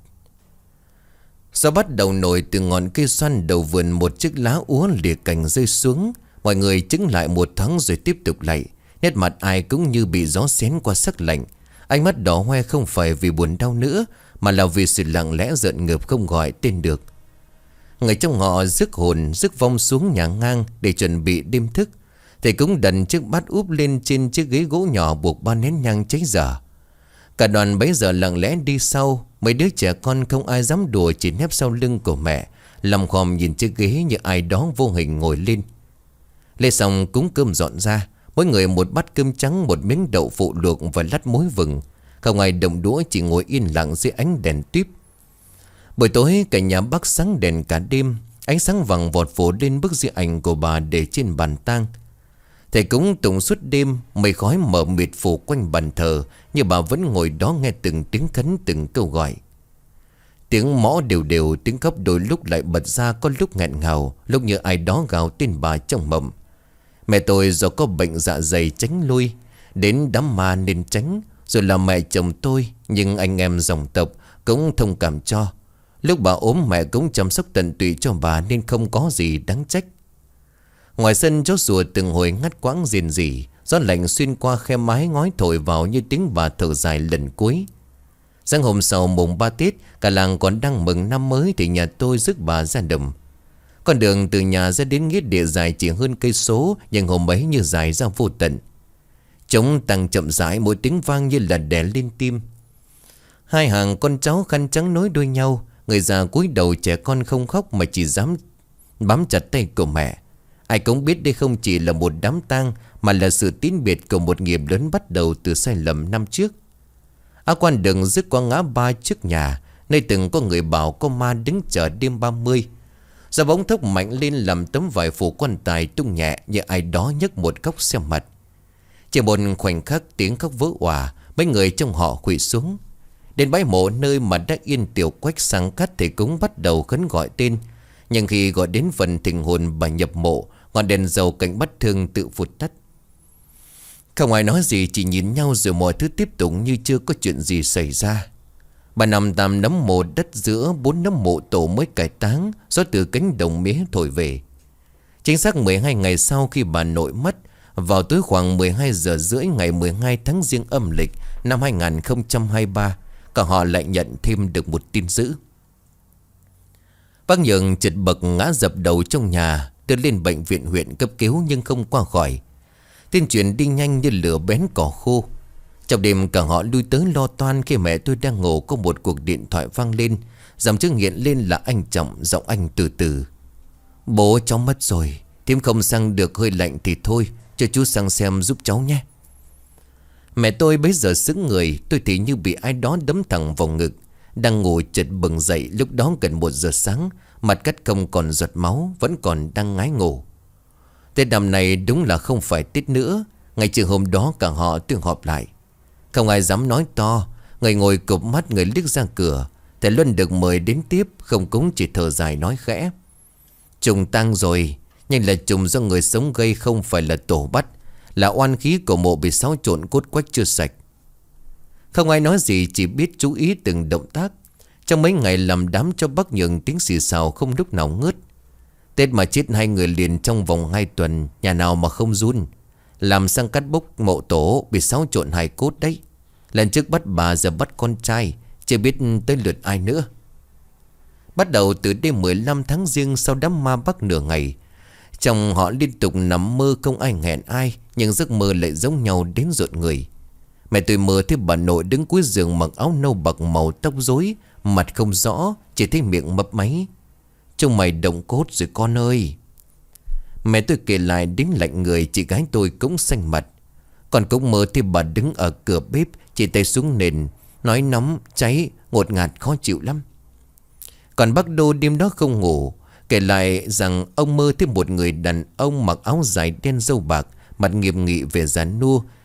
Gió bắt đầu nổi từ ngọn cây xoan đầu vườn, một chiếc lá úa lìa cành rơi xuống. Mọi người chững lại một thoáng rồi tiếp tục lạy. Nét mặt ai cũng như bị gió xén qua sắc lạnh. Ánh mắt đỏ hoe không phải vì buồn đau nữa, mà là vì sự lặng lẽ rợn ngợp không gọi tên được. Người trong họ rước hồn rước vong xuống nhà ngang để chuẩn bị đêm thức. Thầy cũng đặt chiếc bát úp lên trên chiếc ghế gỗ nhỏ, buộc 3 nén nhang cháy dở. Cả đoàn bấy giờ lặng lẽ đi sau. Mấy đứa trẻ con không ai dám đùa, chỉ nép sau lưng của mẹ, lòng khòm nhìn chiếc ghế như ai đó vô hình ngồi lên. Lê xong cúng cơm dọn ra. Mỗi người một bát cơm trắng, một miếng đậu phụ luộc và lát muối vừng. Không ai động đũa, chỉ ngồi yên lặng dưới ánh đèn típ. Buổi tối cả nhà Bắc sáng đèn cả đêm. Ánh sáng vàng vọt phủ lên bức di ảnh của bà để trên bàn tang. Thầy cúng tụng suốt đêm. Mây khói mờ mịt phủ quanh bàn thờ, nhưng bà vẫn ngồi đó nghe từng tiếng khấn, từng câu gọi. Tiếng mõ đều đều, tiếng khóc đôi lúc lại bật ra, có lúc nghẹn ngào, lúc như ai đó gào tên bà trong mộng. Mẹ tôi do có bệnh dạ dày tránh lui, đến đám ma nên tránh. Rồi là mẹ chồng tôi, nhưng anh em dòng tộc cũng thông cảm cho. Lúc bà ốm mẹ cũng chăm sóc tận tụy cho bà, nên không có gì đáng trách. Ngoài sân chó sủa từng hồi ngắt quãng rền rỉ. Gió lạnh xuyên qua khe mái ngói thổi vào như tiếng bà thở dài lần cuối. Sáng hôm sau mùng 3 Tết, cả làng còn đang mừng năm mới, thì nhà tôi rước bà ra đồng. Con đường từ nhà ra đến nghĩa địa dài chỉ hơn cây số, nhưng hôm ấy như dài ra vô tận. Trống tăng chậm rãi, mỗi tiếng vang như là đè lên tim. Hai hàng con cháu khăn trắng nối đuôi nhau. Người già cúi đầu, trẻ con không khóc mà chỉ dám bám chặt tay của mẹ. Ai cũng biết đây không chỉ là một đám tang, mà là sự tín biệt của một nghiệp lớn bắt đầu từ sai lầm năm trước. Áo quan đường rước qua ngã ba trước nhà, nơi từng có người bảo có ma đứng chờ đêm 30. Gió bỗng thốc mạnh lên làm tấm vải phủ quan tài tung nhẹ, như ai đó nhấc một góc xe mặt. Chỉ một khoảnh khắc tiếng khóc vỡ òa, mấy người trong họ quỳ xuống. Đến bãi mộ nơi mà đã yên tiểu quách sáng cắt, thì cũng bắt đầu khấn gọi tên. Nhưng khi gọi đến phần thình hồn bà nhập mộ, ngọn đèn dầu cạnh bắt thương tự vụt tắt. Không ai nói gì, chỉ nhìn nhau rồi mọi thứ tiếp tục như chưa có chuyện gì xảy ra. Bà nằm tạm nấm mộ đất giữa 4 nấm mộ tổ mới cải táng. Gió từ cánh đồng mía thổi về. Chính xác 12 ngày sau khi bà nội mất, vào tối khoảng 12 giờ rưỡi ngày 12 tháng Giêng âm lịch năm 2023, cả họ lại nhận thêm được một tin dữ. Bác Nhường trượt bậc ngã dập đầu trong nhà, đưa lên bệnh viện huyện cấp cứu nhưng không qua khỏi. Tin chuyện đi nhanh như lửa bén cỏ khô. Trong đêm cả họ lui tới lo toan, khi mẹ tôi đang ngủ có một cuộc điện thoại vang lên. Dòng chữ hiện lên là anh Trọng, giọng anh từ từ: Bố cháu mất rồi, thím không sang được, hơi lạnh thì thôi, cho chú sang xem giúp cháu nhé. Mẹ tôi bấy giờ sững người. Tôi thì như bị ai đó đấm thẳng vào ngực. Đang ngủ chợt bừng dậy, lúc đó gần 1 giờ sáng. Mặt cắt không còn giọt máu, vẫn còn đang ngái ngủ. Tết năm này đúng là không phải Tết nữa. Ngày trưa hôm đó cả họ tương họp lại. Không ai dám nói to. Người ngồi cụp mắt, người liếc ra cửa. Thầy Luân được mời đến tiếp, không cũng chỉ thở dài nói khẽ: Trùng tang rồi, nhưng là trùng do người sống gây, không phải là tổ bắt. Là oan khí của mộ bị xáo trộn, cốt quách chưa sạch. Không ai nói gì, chỉ biết chú ý từng động tác. Trong mấy ngày làm đám cho bác Nhường, tiếng xì xào không lúc nào ngớt. Tết mà chết 2 người liền trong vòng 2 tuần, nhà nào mà không run. Làm sang cắt bốc mộ tổ, bị xáo trộn hài cốt đấy. Lần trước bắt bà, giờ bắt con trai, chưa biết tới lượt ai nữa. Bắt đầu từ đêm 15 tháng Giêng, sau đám ma Bắc nửa ngày, trong họ liên tục nằm mơ, không ai hẹn ai, nhưng giấc mơ lại giống nhau đến rợn người. Mẹ tôi mơ thấy bà nội đứng cuối giường mặc áo nâu bạc màu, tóc rối, mặt không rõ, chỉ thấy miệng mấp máy: Trông mày động cốt rồi con ơi. Mẹ tôi kể lại đến lạnh người, chị gái tôi cũng xanh mặt. Còn cũng mơ thấy bà đứng ở cửa bếp, chỉ tay xuống nền, nói nóng, cháy, ngột ngạt khó chịu lắm. Còn bác Đô đêm đó không ngủ, kể lại rằng ông mơ thấy một người đàn ông mặc áo dài đen râu bạc, mặt nghiêm nghị về già nua,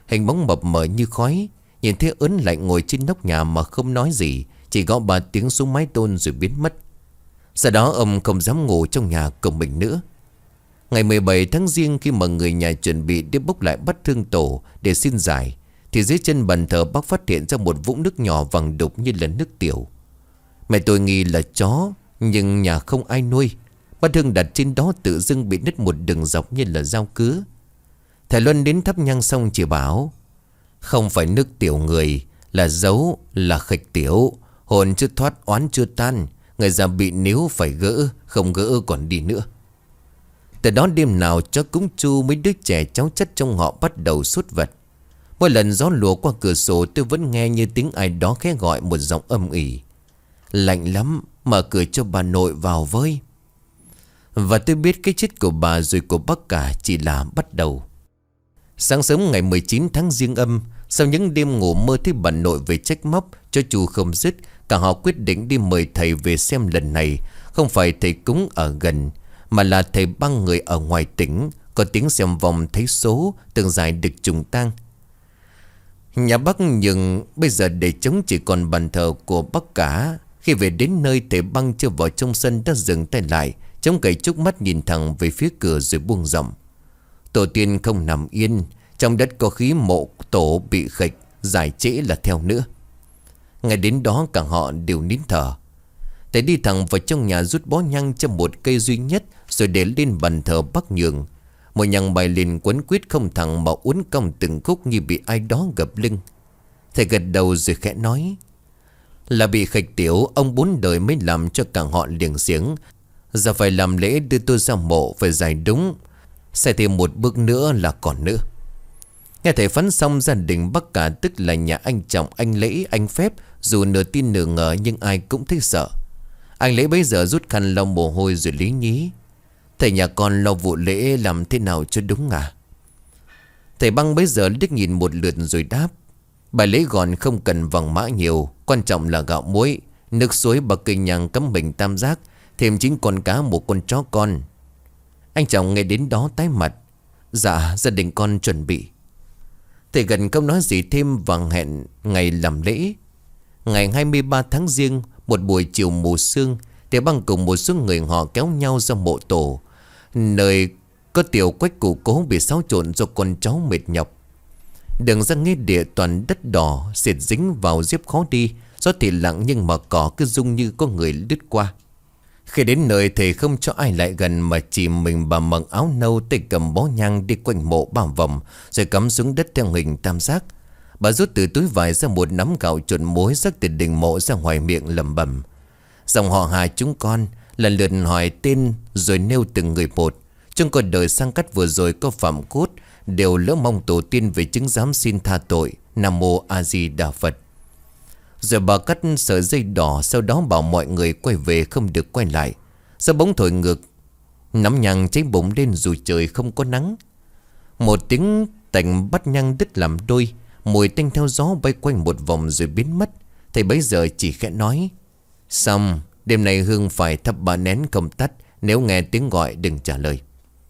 Hình bóng mập mờ như khói. Nhìn thấy ớn lạnh ngồi trên nóc nhà mà không nói gì, chỉ gõ 3 tiếng xuống mái tôn rồi biến mất. Sau đó ông không dám ngủ trong nhà cùng mình nữa. Ngày 17 tháng Giêng, khi mà người nhà chuẩn bị đi bốc lại bát thương tổ để xin giải, thì dưới chân bàn thờ bác phát hiện ra một vũng nước nhỏ vàng đục như là nước tiểu. Mẹ tôi nghi là chó, nhưng nhà không ai nuôi. Bát hương đặt trên đó tự dưng bị nứt một đường dọc như là dao cứa. Thầy Luân đến thắp nhang xong chỉ bảo: không phải nước tiểu người, là dấu, là khịch tiểu. Hồn chưa thoát, oán chưa tan. Người già bị níu phải gỡ, không gỡ còn đi nữa. Từ đó đêm nào cho cúng chu, mấy đứa trẻ cháu chất trong họ bắt đầu sốt vật. Mỗi lần gió lùa qua cửa sổ, tôi vẫn nghe như tiếng ai đó khẽ gọi một giọng âm ỉ: lạnh lắm, mở cửa cho bà nội vào với. Và tôi biết cái chết của bà rồi của bác cả chỉ là bắt đầu. Sáng sớm ngày 19 tháng Giêng âm, sau những đêm ngủ mơ thấy bà nội về trách móc cho chú không dứt, cả họ quyết định đi mời thầy về xem. Lần này không phải thầy cúng ở gần, mà là thầy băng người ở ngoài tỉnh. Có tiếng xem vòng thấy số, tường dài được trùng tang. Nhà bác nhường bây giờ để trống, chỉ còn bàn thờ của bác cả. Khi về đến nơi, thầy băng chưa vào trong sân đã dừng tay lại, chống cậy chúc mắt nhìn thẳng về phía cửa rồi buông giọng: tổ tiên không nằm yên, trong đất có khí mộ tổ bị khịch, giải trễ là theo nữa. Ngay đến đó cả họ đều nín thở. Thầy đi thẳng vào trong nhà, rút bó nhang cho một cây duy nhất, rồi để lên bàn thờ bác nhường. Một nhang bay lên quấn quýt không thẳng mà uốn cong từng khúc như bị ai đó gập lưng. Thầy gật đầu rồi khẽ nói: là bị khịch tiểu, ông 4 đời mới làm cho cả họ liềng xiếng. Giờ phải làm lễ đưa tôi ra mộ, phải giải đúng. Sẽ thêm một bước nữa là còn nữa. Nghe thầy phán xong, gia đình bác cả, tức là nhà anh Trọng, anh Lễ, anh Phép, dù nửa tin nửa ngờ nhưng ai cũng thấy sợ. Anh Lễ bấy giờ rút khăn lau mồ hôi rồi lý nhí: thầy nhà con lo vụ lễ làm thế nào cho đúng à? Thầy băng bấy giờ liếc nhìn một lượt rồi đáp: bài lễ gọn không cần vàng mã nhiều, quan trọng là gạo muối, nước suối, bậc cây nhang, cắm bình tam giác, thêm 9 con cá, 1 con chó con. Anh Trọng nghe đến đó tái mặt: dạ, gia đình con chuẩn bị. Thầy gần không nói gì thêm và hẹn ngày làm lễ. Ngày 23 tháng Giêng, một buổi chiều mù sương, thầy băng cùng một số người họ kéo nhau ra mộ tổ, nơi có tiểu Quách cụ cố bị xáo trộn do con cháu mệt nhọc. Đường ra nghĩa địa toàn đất đỏ, sệt dính vào dép khó đi. Gió thì lặng nhưng mà cỏ cứ rung như có người lướt qua. Khi đến nơi, thầy không cho ai lại gần, mà chỉ mình bà mặc áo nâu, tay cầm bó nhang đi quanh mộ 3 vòng, rồi cắm xuống đất theo hình tam giác. Bà rút từ túi vải ra một nắm gạo trộn muối, rắc từ đỉnh mộ ra ngoài miệng lẩm bẩm: dòng họ Hà chúng con. Lần lượt hỏi tên rồi nêu từng người một. Trong cuộc đời sang cắt vừa rồi có Phạm Cốt, đều lỡ mong tổ tiên về chứng giám xin tha tội. Nam Mô A Di Đà Phật. Rồi bà cắt sợi dây đỏ, sau đó bảo mọi người quay về, không được quay lại. Sau bóng thổi ngược, nắm nhang cháy bùng lên dù trời không có nắng. Một tiếng tành bắt nhang đứt làm đôi, mùi tanh theo gió bay quanh một vòng rồi biến mất. Thầy bấy giờ chỉ khẽ nói: xong, đêm nay hương phải thắp 3 nén không tắt, nếu nghe tiếng gọi đừng trả lời.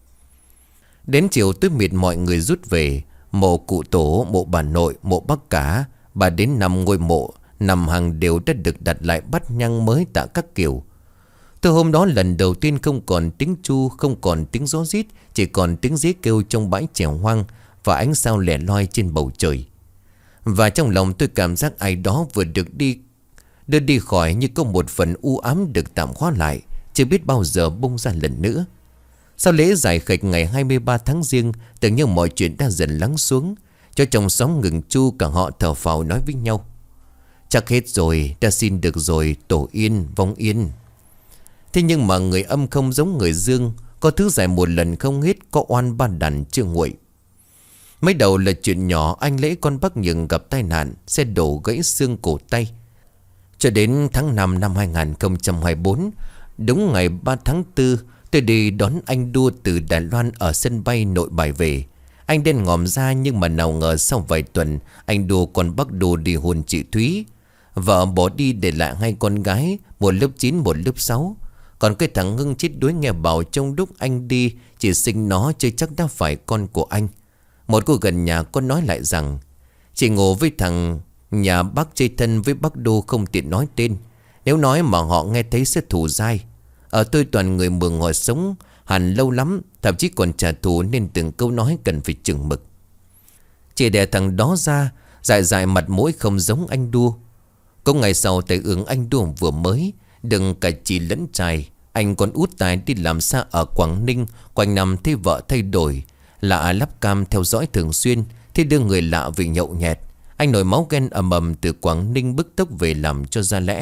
Đến chiều tối mịt mọi người rút về. Mộ cụ tổ, mộ bà nội, mộ bác cả, 3 đến 5 ngôi mộ nằm hàng đều đã được đặt lại bát nhang mới tạ các kiểu. Từ hôm đó lần đầu tiên không còn tiếng chu, không còn tiếng gió rít, chỉ còn tiếng dế kêu trong bãi chèo hoang và ánh sao lẻ loi trên bầu trời. Và trong lòng tôi cảm giác ai đó vừa được đưa đi khỏi, như có một phần u ám được tạm khóa lại, chưa biết bao giờ bung ra lần nữa. Sau lễ giải khịch ngày 23 tháng Giêng, tưởng như mọi chuyện đã dần lắng xuống. Cho trong xóm ngừng chu, cả họ thở phào nói với nhau: chắc hết rồi, đã xin được rồi, tổ yên, vong yên. Thế nhưng mà người âm không giống người dương, có thứ giải một lần không hết, có oan ban đàn chưa nguội. Mới đầu là chuyện nhỏ, anh Lễ con bác Nhường gặp tai nạn, xe đổ gãy xương cổ tay. Cho đến tháng 5 năm 2024, đúng ngày 3 tháng 4, tôi đi đón anh Đua từ Đài Loan ở sân bay Nội Bài về. Anh đen ngòm ra, nhưng mà nào ngờ sau vài tuần, anh Đua còn bắt đồ đi hôn chị Thúy. Vợ bỏ đi để lại 2 con gái, một lớp 9, một lớp 6. Còn cái thằng Hưng chết đuối, nghe bảo trong lúc anh đi chỉ sinh nó chơi chắc đã phải con của anh. Một cô gần nhà có nói lại rằng chị ngủ với thằng nhà bác chơi thân với bác Đô không tiện nói tên. Nếu nói mà họ nghe thấy sẽ thù dai. Ở tôi toàn người Mường họ sống hẳn lâu lắm, thậm chí còn trả thù, nên từng câu nói cần phải chừng mực. Chị đẻ thằng đó ra, dại dại mặt mũi không giống anh Đua. Có ngày sau tại ứng anh Đua vừa mới đừng cả chị lẫn trai. Anh còn út tài đi làm xa ở Quảng Ninh, quanh năm thấy vợ thay đổi, lạ lắp cam theo dõi thường xuyên, thì đưa người lạ vì nhậu nhẹt. Anh nổi máu ghen ầm ầm từ Quảng Ninh bức tốc về làm cho ra lẽ.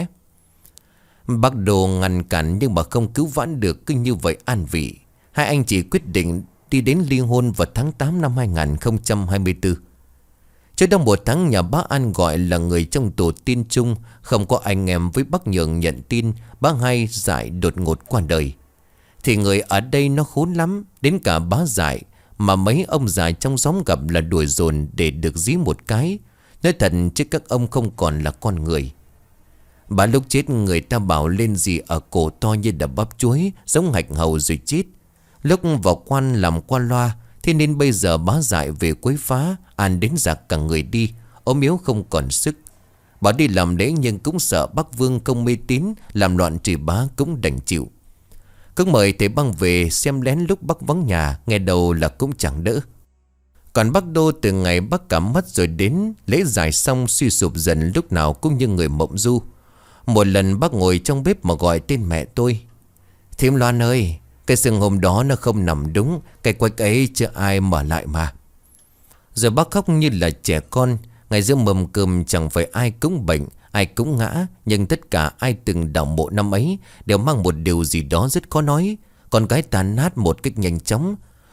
Bác Đồ ngăn cản nhưng mà không cứu vãn được, cứ như vậy an vị. Hai anh chị quyết định đi đến ly hôn vào tháng 8 năm 2024. Trước đó 1 tháng, nhà bác An gọi là người trong tổ tiên chung, không có anh em với bác Nhường nhận tin bác Hai Dại đột ngột qua đời. Thì người ở đây nó khốn lắm, đến cả bá Dại mà mấy ông già trong xóm gặp là đuổi dồn để được dí một cái. Nói thật chứ các ông không còn là con người. Bà lúc chết người ta bảo lên gì ở cổ to như đập bắp chuối, giống hạch hầu rồi chết. Lúc vào quan làm qua loa, thế nên bây giờ bá Dại về quấy phá, An đến giặc cả người đi, ốm yếu không còn sức. Bà đi làm lễ nhưng cũng sợ bác Vương không mê tín, làm loạn trì bá cũng đành chịu. Cứ mời thầy Băng về xem lén lúc bác vắng nhà, nghe đầu là cũng chẳng đỡ. Còn bác Đô từ ngày bác cảm mất rồi đến lễ giải xong suy sụp dần, lúc nào cũng như người mộng du. Một lần bác ngồi trong bếp mà gọi tên mẹ tôi: "Thím Loan ơi, cái xương hôm đó nó không nằm đúng, cái quách ấy chưa ai mở lại mà." Rồi bác khóc như là trẻ con. Ngày giữa mâm cơm chẳng phải ai cũng bệnh, ai cũng ngã, nhưng tất cả ai từng đào mộ năm ấy đều mang một điều gì đó rất khó nói. Con gái tàn nát một cách nhanh chóng.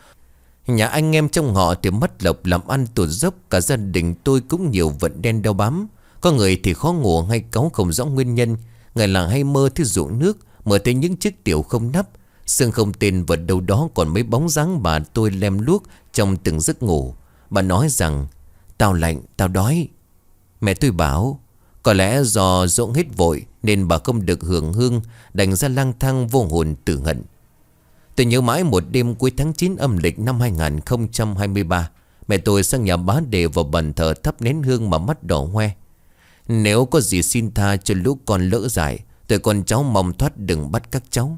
Nhà anh em trong họ thì mất lộc làm ăn tụt dốc. Cả gia đình tôi cũng nhiều vận đen đeo bám. Có người thì khó ngủ hay cáu không rõ nguyên nhân. Người làng hay mơ thấy ruộng nước, mơ thấy những chiếc tiểu không nắp, xương không tên vật đâu đó còn mấy bóng dáng bà tôi lem luốc trong từng giấc ngủ. Bà nói rằng: "Tao lạnh, tao đói." Mẹ tôi bảo có lẽ do ruộng hết vội nên bà không được hưởng hương, đành ra lang thang vô hồn tử hận. Tôi nhớ mãi một đêm cuối tháng 9 âm lịch năm 2023, mẹ tôi sang nhà bá Đề vào bàn thờ thắp nén hương mà mắt đỏ hoe. Nếu có gì xin tha cho lũ con lỡ dại, tụi con cháu mong thoát đừng bắt các cháu.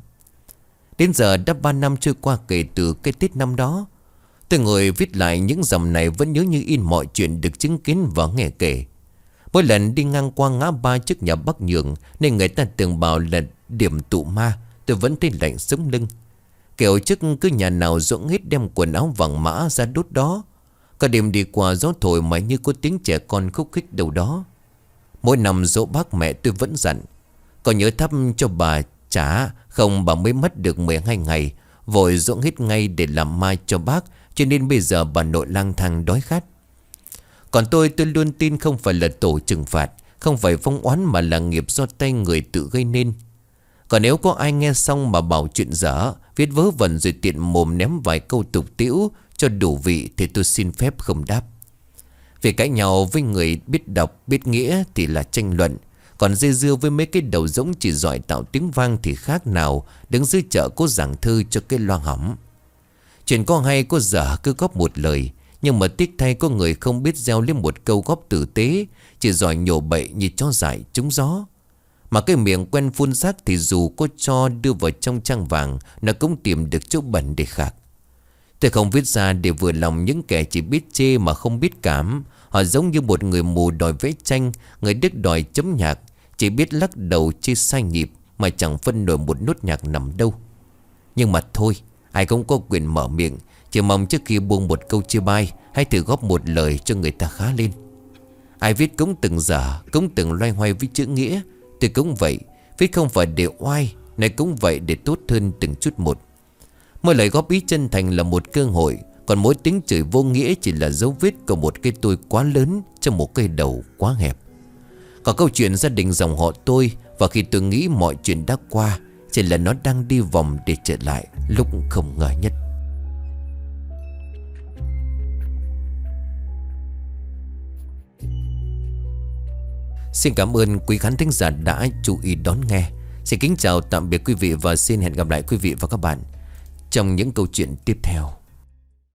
Đến giờ đã 3 năm trôi qua kể từ cái Tết năm đó. Tôi ngồi viết lại những dòng này vẫn nhớ như in mọi chuyện được chứng kiến và nghe kể. Mỗi lần đi ngang qua ngã ba trước nhà bác Nhường, nên người ta tưởng bảo là điểm tụ ma, tôi vẫn thấy lạnh sống lưng. Kiểu trước cứ nhà nào rỗng hết đem quần áo vàng mã ra đốt đó. Cả đêm đi qua gió thổi mà như có tiếng trẻ con khúc khích đâu đó. Mỗi năm dỗ bác mẹ tôi vẫn dặn: "Có nhớ thắp cho bà chả, không bà mới mất được 12 ngày. Vội dỗ hết ngay để làm mai cho bác, cho nên bây giờ bà nội lang thang đói khát." Còn tôi luôn tin không phải là tổ trừng phạt, không phải phong oán mà là nghiệp do tay người tự gây nên. Còn nếu có ai nghe xong mà bảo chuyện dở, viết vớ vẩn rồi tiện mồm ném vài câu tục tĩu cho đủ vị, thì tôi xin phép không đáp. Vì cãi nhau với người biết đọc biết nghĩa thì là tranh luận, còn dây dưa với mấy cái đầu giống chỉ giỏi tạo tiếng vang thì khác nào đứng dưới chợ cố giảng thư cho cái loa hỏng. Chuyện có hay có dở cứ góp một lời, nhưng mà tiếc thay có người không biết gieo lên một câu góp tử tế, chỉ giỏi nhổ bậy như chó dại trúng gió. Mà cái miệng quen phun xác thì dù có cho đưa vào trong trang vàng, nó cũng tìm được chỗ bẩn để khạc. Tôi không viết ra để vừa lòng những kẻ chỉ biết chê mà không biết cảm. Họ giống như một người mù đòi vẽ tranh, người điếc đòi chấm nhạc, chỉ biết lắc đầu chê sai nhịp mà chẳng phân nổi một nốt nhạc nằm đâu. Nhưng mà thôi, ai cũng có quyền mở miệng, chỉ mong trước khi buông một câu chê bai, hãy thử góp một lời cho người ta khá lên. Ai viết cũng từng dở, cũng từng loay hoay với chữ nghĩa. Tôi cũng vậy, viết không phải để oai, này cũng vậy để tốt hơn từng chút một. Mỗi lời góp ý chân thành là một cơ hội, còn mỗi tiếng chửi vô nghĩa chỉ là dấu vết của một cái tôi quá lớn trong một cây đầu quá hẹp. Còn câu chuyện gia đình dòng họ tôi, và khi tôi nghĩ mọi chuyện đã qua, chỉ là nó đang đi vòng để trở lại lúc không ngờ nhất. Xin cảm ơn quý khán thính giả đã chú ý đón nghe. Xin kính chào tạm biệt quý vị và xin hẹn gặp lại quý vị và các bạn trong những câu chuyện tiếp theo.